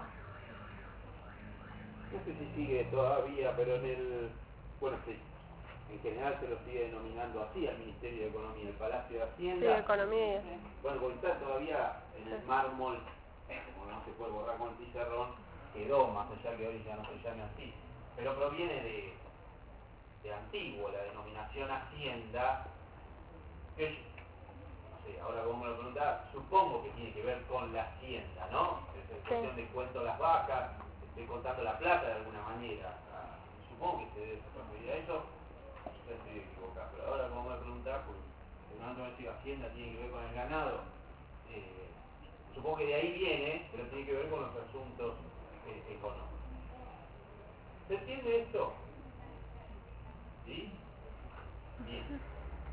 no sé si sigue todavía, pero bueno, sí, en general se lo sigue denominando así al Ministerio de Economía, el Palacio de Sí, Hacienda. economía. Bueno, porque está todavía en el mármol, como no se puede borrar con el pizarrón, quedó, más allá que hoy ya no se llame así, pero proviene de antiguo, la denominación Hacienda, que no sé, ahora como me lo preguntaba, supongo que tiene que ver con la hacienda, ¿no? Es cuestión de cuento las vacas, estoy contando la plata de alguna manera. Supongo que se debe referir a eso, yo estoy equivocado, pero ahora como me preguntaba, pues, seguramente me decir hacienda tiene que ver con el ganado, supongo que de ahí viene, pero tiene que ver con los asuntos económicos. ¿Se entiende esto? ¿Sí? Bien.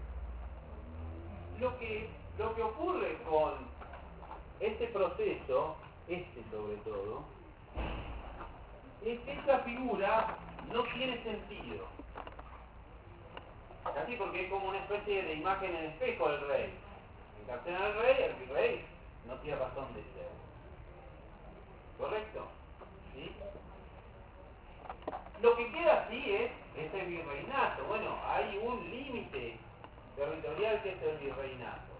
Lo que ocurre con este proceso, sobre todo, es que esta figura no tiene sentido. Así porque es como una especie de imagen en espejo del rey. Encarcelan al rey, el rey no tiene razón de ser. ¿Correcto? ¿Sí? Lo que queda así es este virreinato. Bueno, hay un límite territorial que es el virreinato.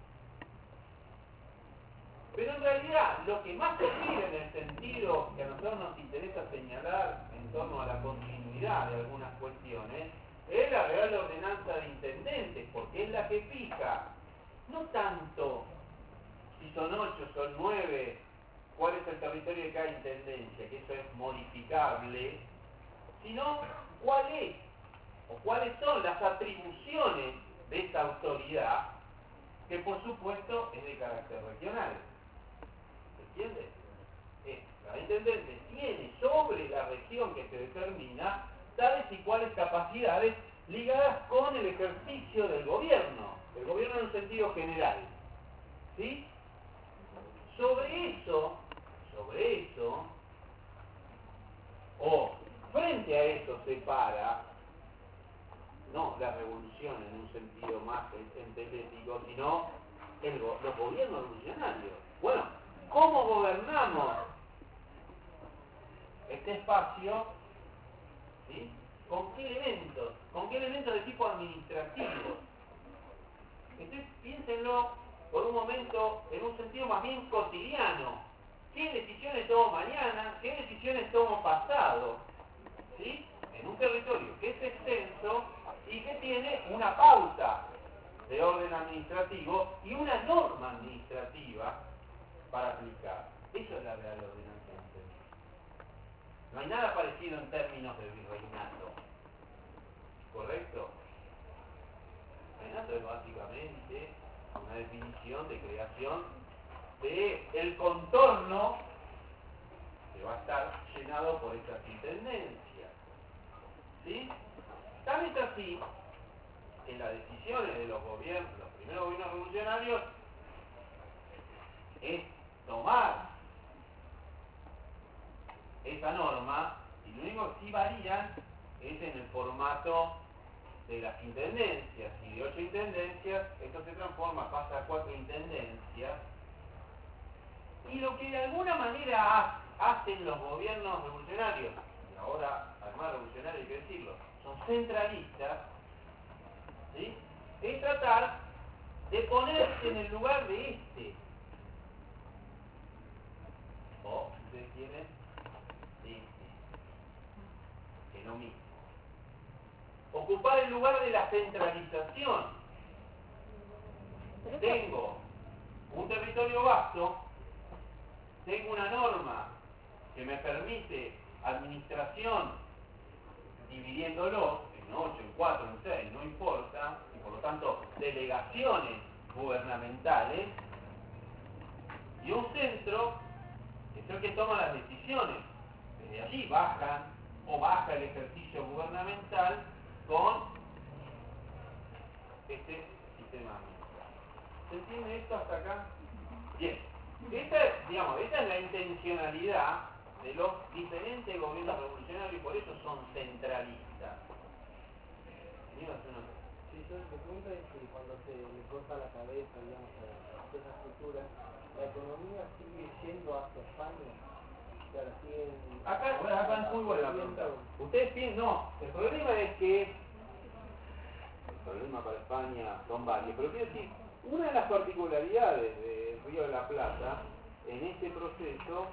Pero en realidad lo que más se pide en el sentido que a nosotros nos interesa señalar en torno a la continuidad de algunas cuestiones es la Real Ordenanza de Intendentes, porque es la que fija no tanto si son 8, son 9, cuál es el territorio de cada intendencia, que eso es modificable, sino cuál es o cuáles son las atribuciones de esta autoridad, que por supuesto es de carácter regional. ¿Se entiende? La intendente tiene sobre la región que se determina tales y cuales capacidades ligadas con el ejercicio del gobierno en un sentido general. ¿Sí? Sobre eso, o frente a eso se para, no la revolución en un sentido más entelético, sino los gobiernos revolucionarios. Bueno, ¿cómo gobernamos este espacio? ¿Sí? ¿Con qué elementos? ¿Con qué elementos de tipo administrativo? Entonces piénsenlo por un momento en un sentido más bien cotidiano. ¿Qué decisiones tomo mañana? ¿Qué decisiones tomo pasado? ¿Sí? En un territorio que es extenso y que tiene una pauta de orden administrativo y una norma administrativa para aplicar. Eso es la Real Ordenanza de Intendentes. No hay nada parecido en términos de virreinato. ¿Correcto? El virreinato es básicamente una definición de creación de el contorno que va a estar llenado por estas intendencias. ¿Sí? Tal es así que las decisiones de los primeros gobiernos revolucionarios es tomar esa norma y lo único que sí varían es en el formato de las intendencias. Y de 8 intendencias, esto se transforma, pasa a 4 intendencias. Y lo que de alguna manera hacen los gobiernos revolucionarios, y ahora además revolucionarios hay que decirlo, son centralistas, ¿sí? Es tratar de ponerse en el lugar de este, o si ustedes quieren, de este, que es lo mismo. Ocupar el lugar de la centralización. Tengo un territorio vasto, tengo una norma que me permite administración dividiéndolo en 8, en 4, en 6, no importa, y por lo tanto delegaciones gubernamentales, y un centro que es el que toma las decisiones. Desde allí baja el ejercicio gubernamental con este sistema administrativo. ¿Se entiende esto hasta acá? Bien. Esta es la intencionalidad de los diferentes gobiernos revolucionarios y por eso son centralistas. Sí, yo mi pregunta es que cuando se le corta la cabeza, digamos, a esa estructura, ¿la economía sigue yendo hacia España? Claro, siguen... Acá es muy buena la pregunta. Ustedes piensan, no, el problema es que, el problema para España son varios, pero quiero decir, una de las particularidades del Río de la Plata, en este proceso,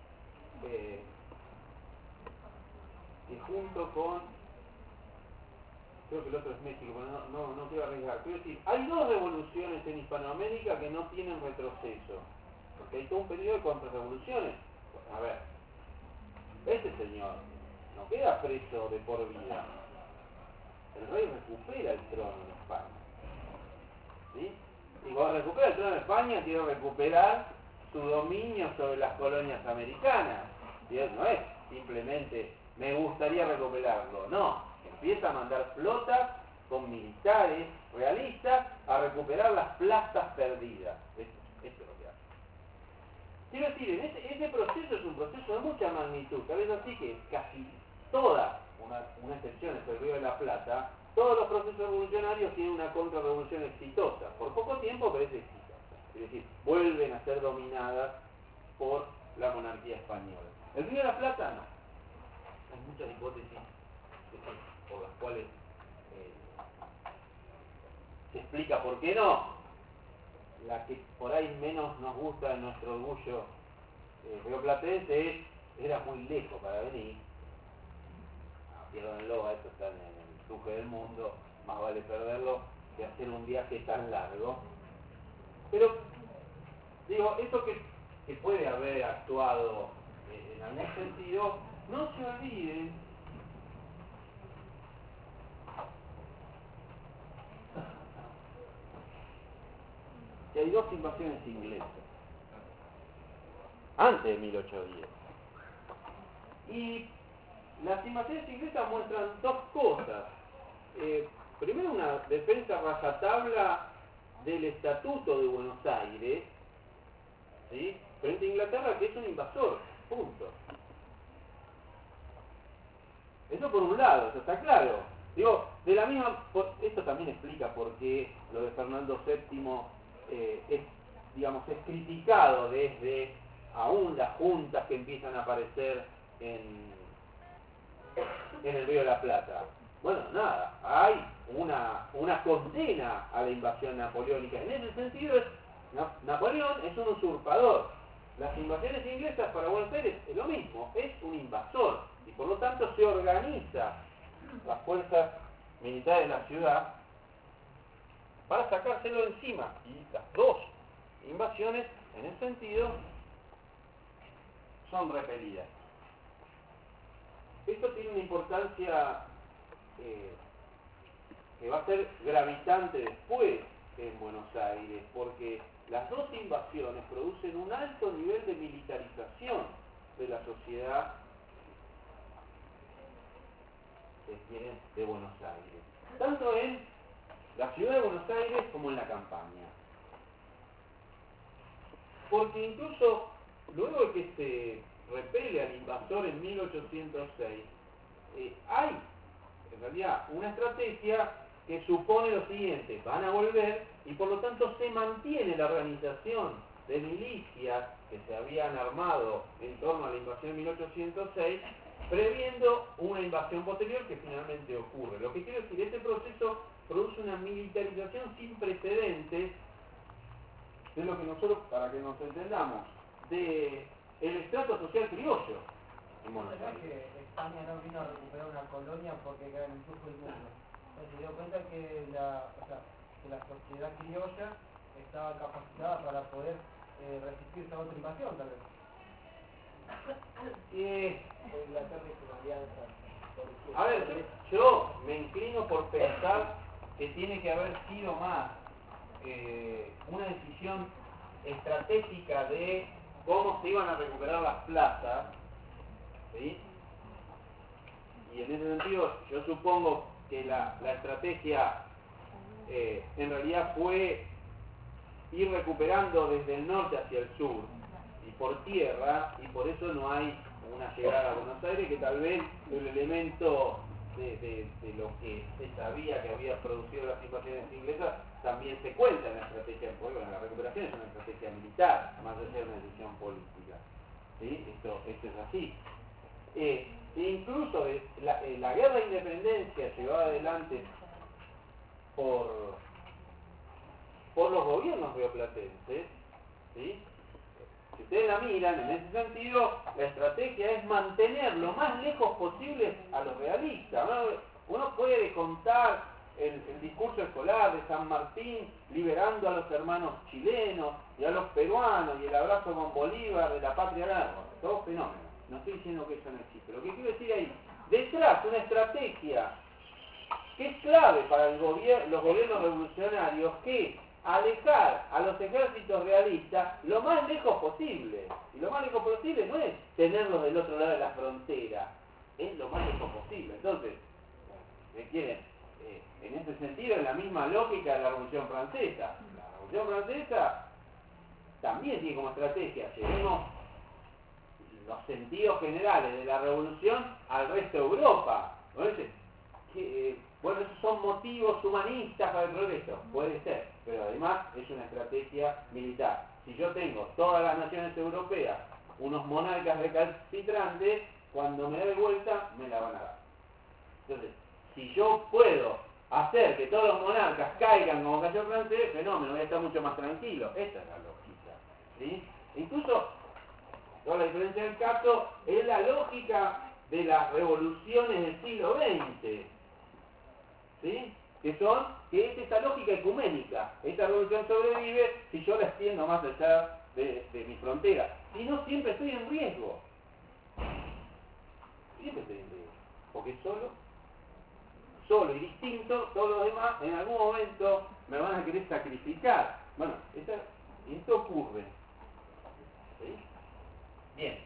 que junto con, creo que el otro es México, pero no quiero arriesgar, quiero decir, hay dos revoluciones en Hispanoamérica que no tienen retroceso, porque hay todo un periodo de contrarrevoluciones. A ver, este señor no queda preso de por vida. El rey recupera el trono en España. ¿Sí? Y cuando recupera el trono en España, quiere recuperar su dominio sobre las colonias americanas. ¿Sí? No es simplemente, me gustaría recuperarlo. No, empieza a mandar flotas con militares realistas a recuperar las plazas perdidas. Esto es lo que hace. Quiero decir, ese proceso es un proceso de mucha magnitud, tal vez así que casi toda, una excepción es el Río de la Plata, todos los procesos revolucionarios tienen una contrarrevolución exitosa, por poco tiempo pero es exitosa, es decir, vuelven a ser dominadas por la monarquía española. El Río de la Plata no, hay muchas hipótesis por las cuales se explica por qué no. La que por ahí menos nos gusta en nuestro orgullo rioplatense es, era muy lejos para venir. Piérdanlo, a esto están en el suje del mundo, más vale perderlo que hacer un viaje tan largo. Pero, digo, esto que puede haber actuado en algún sentido, no se olviden que hay dos invasiones inglesas antes de 1810. Y las invasiones inglesas muestran dos cosas. Primero, una defensa rajatabla del Estatuto de Buenos Aires, ¿sí?, frente a Inglaterra, que es un invasor, punto. Eso por un lado, eso está claro. Digo, de la misma, esto también explica por qué lo de Fernando VII es, digamos, es criticado desde aún las juntas que empiezan a aparecer en el Río de la Plata. Bueno, nada, hay una condena a la invasión napoleónica. En ese sentido, Napoleón es un usurpador. Las invasiones inglesas para Buenos Aires es lo mismo, es un invasor. Y por lo tanto se organiza las fuerzas militares de la ciudad para sacárselo encima. Y las dos invasiones, en ese sentido, son repelidas. Esto tiene una importancia que va a ser gravitante después en Buenos Aires, porque las dos invasiones producen un alto nivel de militarización de la sociedad de Buenos Aires, tanto en la ciudad de Buenos Aires como en la campaña. Porque incluso luego de que se repele al invasor en 1806, hay en realidad una estrategia que supone lo siguiente: van a volver y por lo tanto se mantiene la organización de milicias que se habían armado en torno a la invasión de 1806, previendo una invasión posterior que finalmente ocurre. Lo que quiero decir, este proceso produce una militarización sin precedentes de lo que nosotros, para que nos entendamos, de el estrato social criollo en Buenos ¿Verdad Aires. que España no vino a recuperar una colonia porque queda en el sur del mundo? Entonces se dio cuenta que que la sociedad criolla estaba capacitada para poder resistirse a otra invasión, tal vez. Inglaterra hizo una alianza. A ver, yo me inclino por pensar que tiene que haber sido más una decisión estratégica de cómo se iban a recuperar las plazas, ¿sí? Y en ese sentido yo supongo que la estrategia en realidad fue ir recuperando desde el norte hacia el sur y por tierra, y por eso no hay una llegada a Buenos Aires, que tal vez el elemento de lo que se sabía que había producido las invasiones inglesas también se cuenta en la estrategia, porque bueno, la recuperación es una estrategia militar, más allá de una decisión política. ¿sí? Esto es así. Incluso la guerra de independencia llevada adelante por los gobiernos rioplatenses, ¿sí? Si ustedes la miran, en ese sentido, la estrategia es mantener lo más lejos posible a los realistas. Uno puede contar el discurso escolar de San Martín liberando a los hermanos chilenos y a los peruanos y el abrazo con Bolívar de la patria grande. Todo fenómeno. No estoy diciendo que eso no existe. Lo que quiero decir ahí, detrás una estrategia que es clave para los gobiernos revolucionarios, que alejar a los ejércitos realistas lo más lejos posible. Y lo más lejos posible no es tenerlos del otro lado de la frontera, es lo más lejos posible. Entonces, requieren, en ese sentido, en la misma lógica de la Revolución Francesa. La Revolución Francesa también tiene como estrategia, llevemos los sentidos generales de la revolución al resto de Europa. ¿No es? Bueno, esos son motivos humanistas para el progreso, puede ser, pero además es una estrategia militar. Si yo tengo todas las naciones europeas, unos monarcas recalcitrantes, cuando me dé vuelta, me la van a dar. Entonces, si yo puedo hacer que todos los monarcas caigan como cayó el francés, fenómeno, voy a estar mucho más tranquilo. Esa es la lógica, ¿sí? Incluso, toda la diferencia del caso es la lógica de las revoluciones del siglo XX, ¿sí? Que es esta lógica ecuménica. Esta revolución sobrevive si yo la extiendo más allá de mi frontera. Si no, siempre estoy en riesgo. Siempre estoy en riesgo. Porque solo y distinto, todos los demás en algún momento me van a querer sacrificar. Bueno, esto ocurre. ¿Sí? Bien.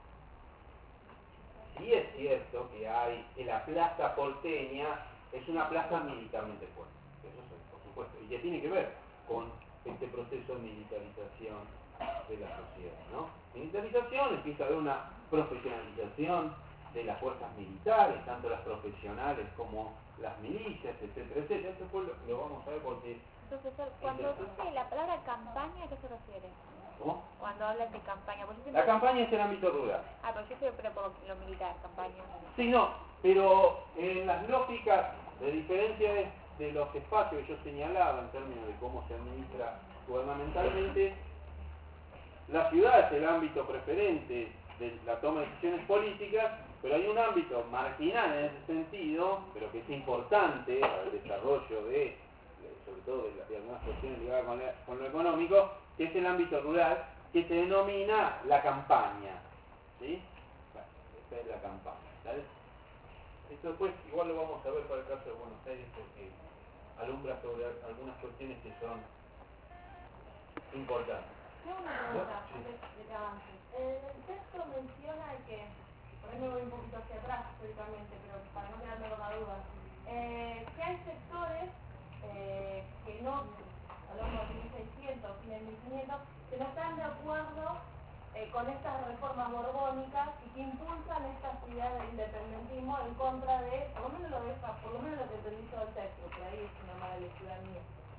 Sí es cierto que la plaza porteña es una plaza militarmente fuerte, eso sí, por supuesto, y que tiene que ver con este proceso de militarización de la sociedad, ¿no? Militarización, empieza a haber una profesionalización de las fuerzas militares, tanto las profesionales como las milicias, etcétera, etcétera. Esto después lo vamos a ver porque... Profesor, cuando dice la palabra campaña, ¿a qué se refiere? ¿Cómo? Cuando hablas de campaña. Porque La campaña es el ámbito rural. Ah, pero yo siempre por lo militar, campaña. Sí, no, pero en las lógicas de diferencia de los espacios que yo señalaba en términos de cómo se administra gubernamentalmente, la ciudad es el ámbito preferente de la toma de decisiones políticas, pero hay un ámbito marginal en ese sentido, pero que es importante para el desarrollo sobre todo de algunas cuestiones ligadas con lo económico, que es el ámbito rural, que se denomina la campaña. ¿Sí? Bueno, esta es la campaña. ¿Vale? Esto después igual lo vamos a ver para el caso de Buenos Aires porque alumbra sobre algunas cuestiones que son importantes. Tengo una pregunta antes de que avances. El texto menciona que, por ahí me voy un poquito hacia atrás históricamente, pero para no quedarme con la duda, que hay sectores que no, hablamos de 1600, fines de 1500, que no están de acuerdo con estas reformas borbónicas y que impulsan esta idea del independentismo en contra de, por lo menos lo que entendí todo el texto, por ahí es una mala lectura mía,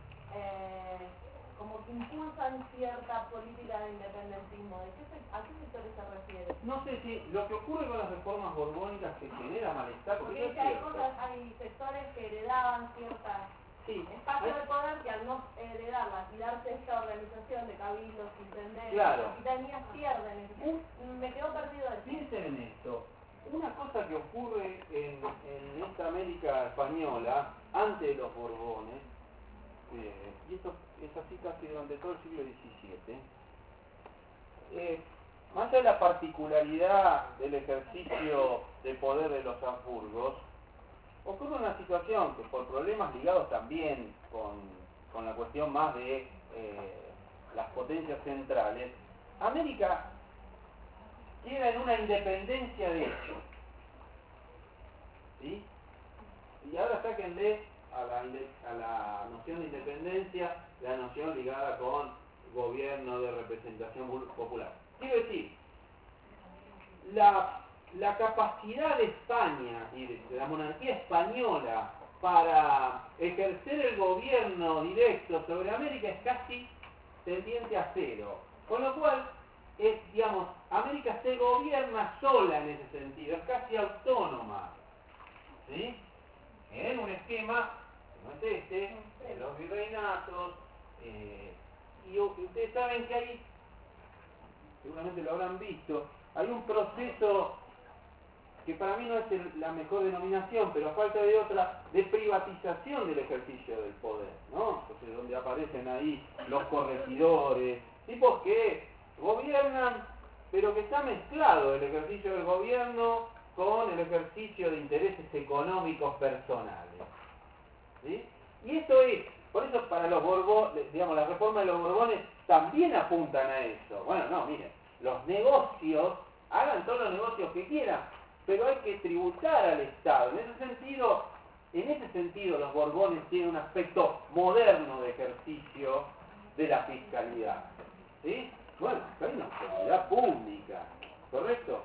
como que impulsan cierta política de independentismo. ¿A qué sectores se refiere? No sé si lo que ocurre con las reformas borbónicas que genera malestar, porque Porque eso es cierto. hay sectores que heredaban ciertas Sí, espacio de poder que al no heredarlas y darse esta organización de cabildos, intendentes, claro. capitanías, pierden. Me quedo perdido de Piensen en esto. Una cosa que ocurre en esta América española, antes de los Borbones, y esto es así casi durante todo el siglo XVII, más allá de la particularidad del ejercicio de poder de los Habsburgos, ocurre una situación que por problemas ligados también con la cuestión más de las potencias centrales, América queda en una independencia de hecho. ¿Sí? Y ahora sáquenle a la noción de independencia la noción ligada con gobierno de representación popular. Quiero decir, la capacidad de España y de la monarquía española para ejercer el gobierno directo sobre América es casi tendiente a cero. Con lo cual, digamos, América se gobierna sola en ese sentido, es casi autónoma, ¿sí? En un esquema, que no es este, de los virreinatos, y ustedes saben que hay, seguramente lo habrán visto, hay un proceso que para mí no es la mejor denominación, pero a falta de otra, de privatización del ejercicio del poder, ¿no? Entonces, donde aparecen ahí los corregidores, tipos que gobiernan, pero que está mezclado el ejercicio del gobierno con el ejercicio de intereses económicos personales, ¿sí? Y esto es, por eso para los Borbones, digamos, la reforma de los Borbones también apuntan a eso. Bueno, no, miren, los negocios, hagan todos los negocios que quieran, pero hay que tributar al Estado. En ese sentido los Borbones tienen un aspecto moderno de ejercicio de la fiscalidad, ¿sí? Bueno, hay una autoridad pública, ¿correcto?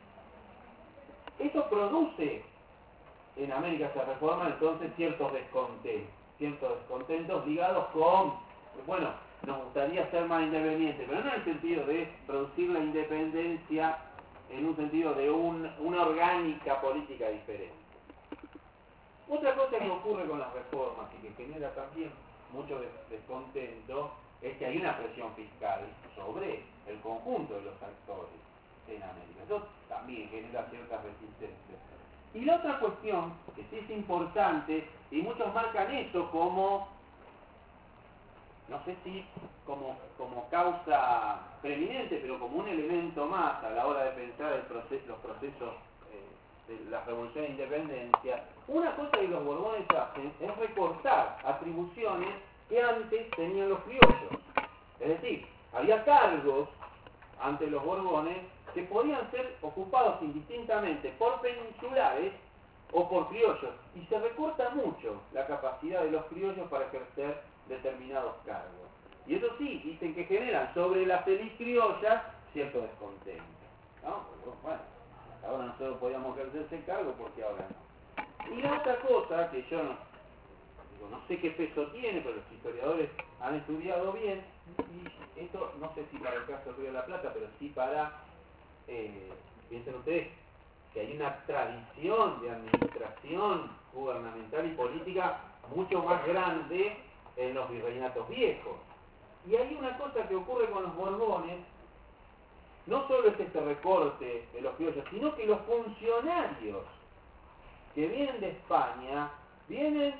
Eso produce en América esa reforma entonces ciertos descontentos ligados con, bueno, nos gustaría ser más independientes, pero no en el sentido de producir la independencia en un sentido de una orgánica política diferente. Otra cosa que ocurre con las reformas y que genera también mucho descontento es que hay una presión fiscal sobre el conjunto de los actores en América. Eso también genera ciertas resistencias. Y la otra cuestión, que sí es importante, y muchos marcan eso como, no sé si como causa preeminente, pero como un elemento más a la hora de pensar los procesos de la revolución de independencia, una cosa que los Borbones hacen es recortar atribuciones que antes tenían los criollos. Es decir, había cargos ante los Borbones que podían ser ocupados indistintamente por peninsulares o por criollos, y se recorta mucho la capacidad de los criollos para ejercer determinados cargos. Y eso sí, dicen que generan sobre las élites criollas cierto descontento, ¿no? Porque, bueno, ahora nosotros podíamos ejercer ese cargo, porque ahora no. Y la otra cosa que yo no sé qué peso tiene, pero los historiadores han estudiado bien, y esto no sé si para el caso del Río de la Plata, pero sí para, piensen ustedes, que hay una tradición de administración gubernamental y política mucho más grande en los virreinatos viejos. Y hay una cosa que ocurre con los Borbones, no solo es este recorte de los criollos, sino que los funcionarios que vienen de España vienen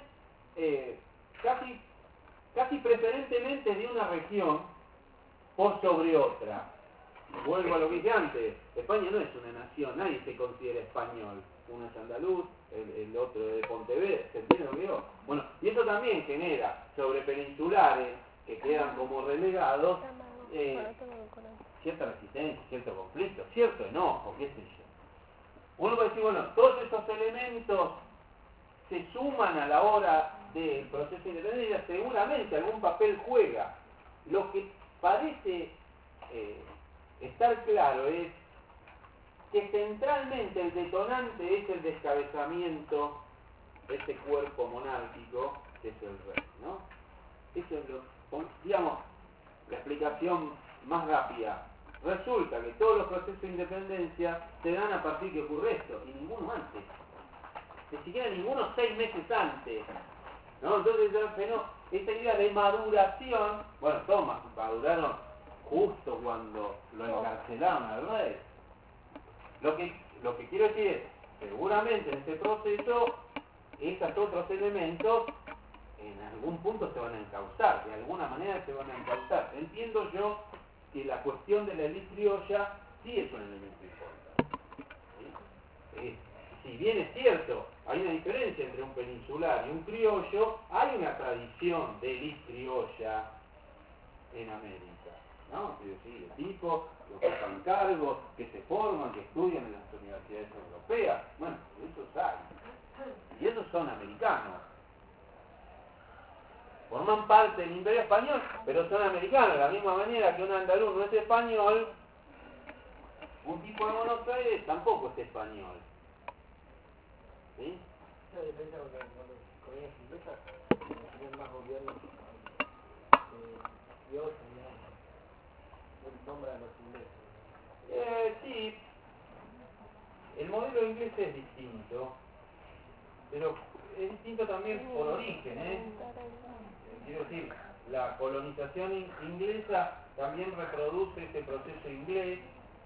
casi preferentemente de una región por sobre otra. Vuelvo a lo que dije antes, España no es una nación, nadie se considera español. Uno es andaluz, el otro es de Pontevedra, ¿se entiende lo que digo? Bueno, y eso también genera sobre peninsulares que quedan como relegados cierta resistencia, cierto conflicto, cierto enojo, qué sé yo. Uno puede decir, bueno, todos esos elementos se suman a la hora del proceso de independencia, seguramente algún papel juega. Lo que parece estar claro es que centralmente el detonante es el descabezamiento de este cuerpo monárquico que es el rey, ¿no? Eso es digamos, la explicación más rápida. Resulta que todos los procesos de independencia se dan a partir que ocurre esto, y ninguno antes. Ni siquiera ninguno 6 meses antes, ¿no? Entonces, esta idea de maduración, bueno, todos maduraron justo cuando lo encarcelaron al rey. Lo que quiero decir es, seguramente en este proceso, estos otros elementos en algún punto se van a encauzar, de alguna manera se van a encauzar. Entiendo yo que la cuestión de la élite criolla sí es un elemento importante, ¿sí? Si bien es cierto, hay una diferencia entre un peninsular y un criollo, hay una tradición de élite criolla en América, ¿no? Sí, de tipos que ocupan cargos, que se forman, que estudian en las universidades europeas. Bueno, esos hay. Y esos son americanos. Forman parte del Imperio Español, pero son americanos. De la misma manera que un andaluz no es español, un tipo de Buenos Aires tampoco es español. ¿Sí? La diferencia con las colonias inglesas, tenían más gobiernos Dios, digamos, el nombre de los ingleses. Pero es distinto también por origen, quiero decir, la colonización inglesa también reproduce este proceso inglés.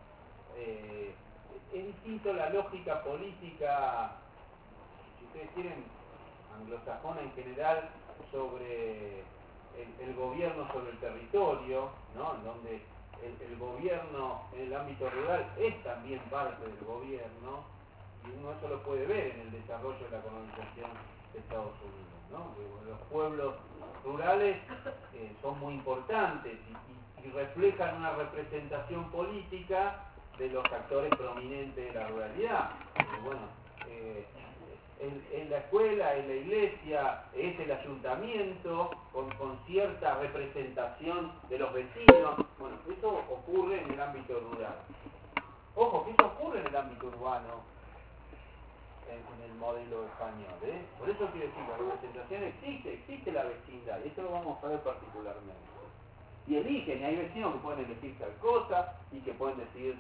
Es distinto la lógica política, si ustedes quieren, anglosajona en general, sobre el gobierno sobre el territorio, ¿no? En donde el gobierno en el ámbito rural es también parte del gobierno, y uno eso lo puede ver en el desarrollo de la colonización de Estados Unidos, ¿no? Los pueblos rurales son muy importantes y reflejan una representación política de los actores prominentes de la ruralidad. En la escuela, en la iglesia, es el ayuntamiento con cierta representación de los vecinos. Bueno, eso ocurre en el ámbito rural. Ojo, que eso ocurre en el ámbito urbano, en el modelo español. Por eso quiero decir, la representación existe la vecindad, y esto lo vamos a ver particularmente. Y eligen, y hay vecinos que pueden elegir tal cosa y que pueden decidir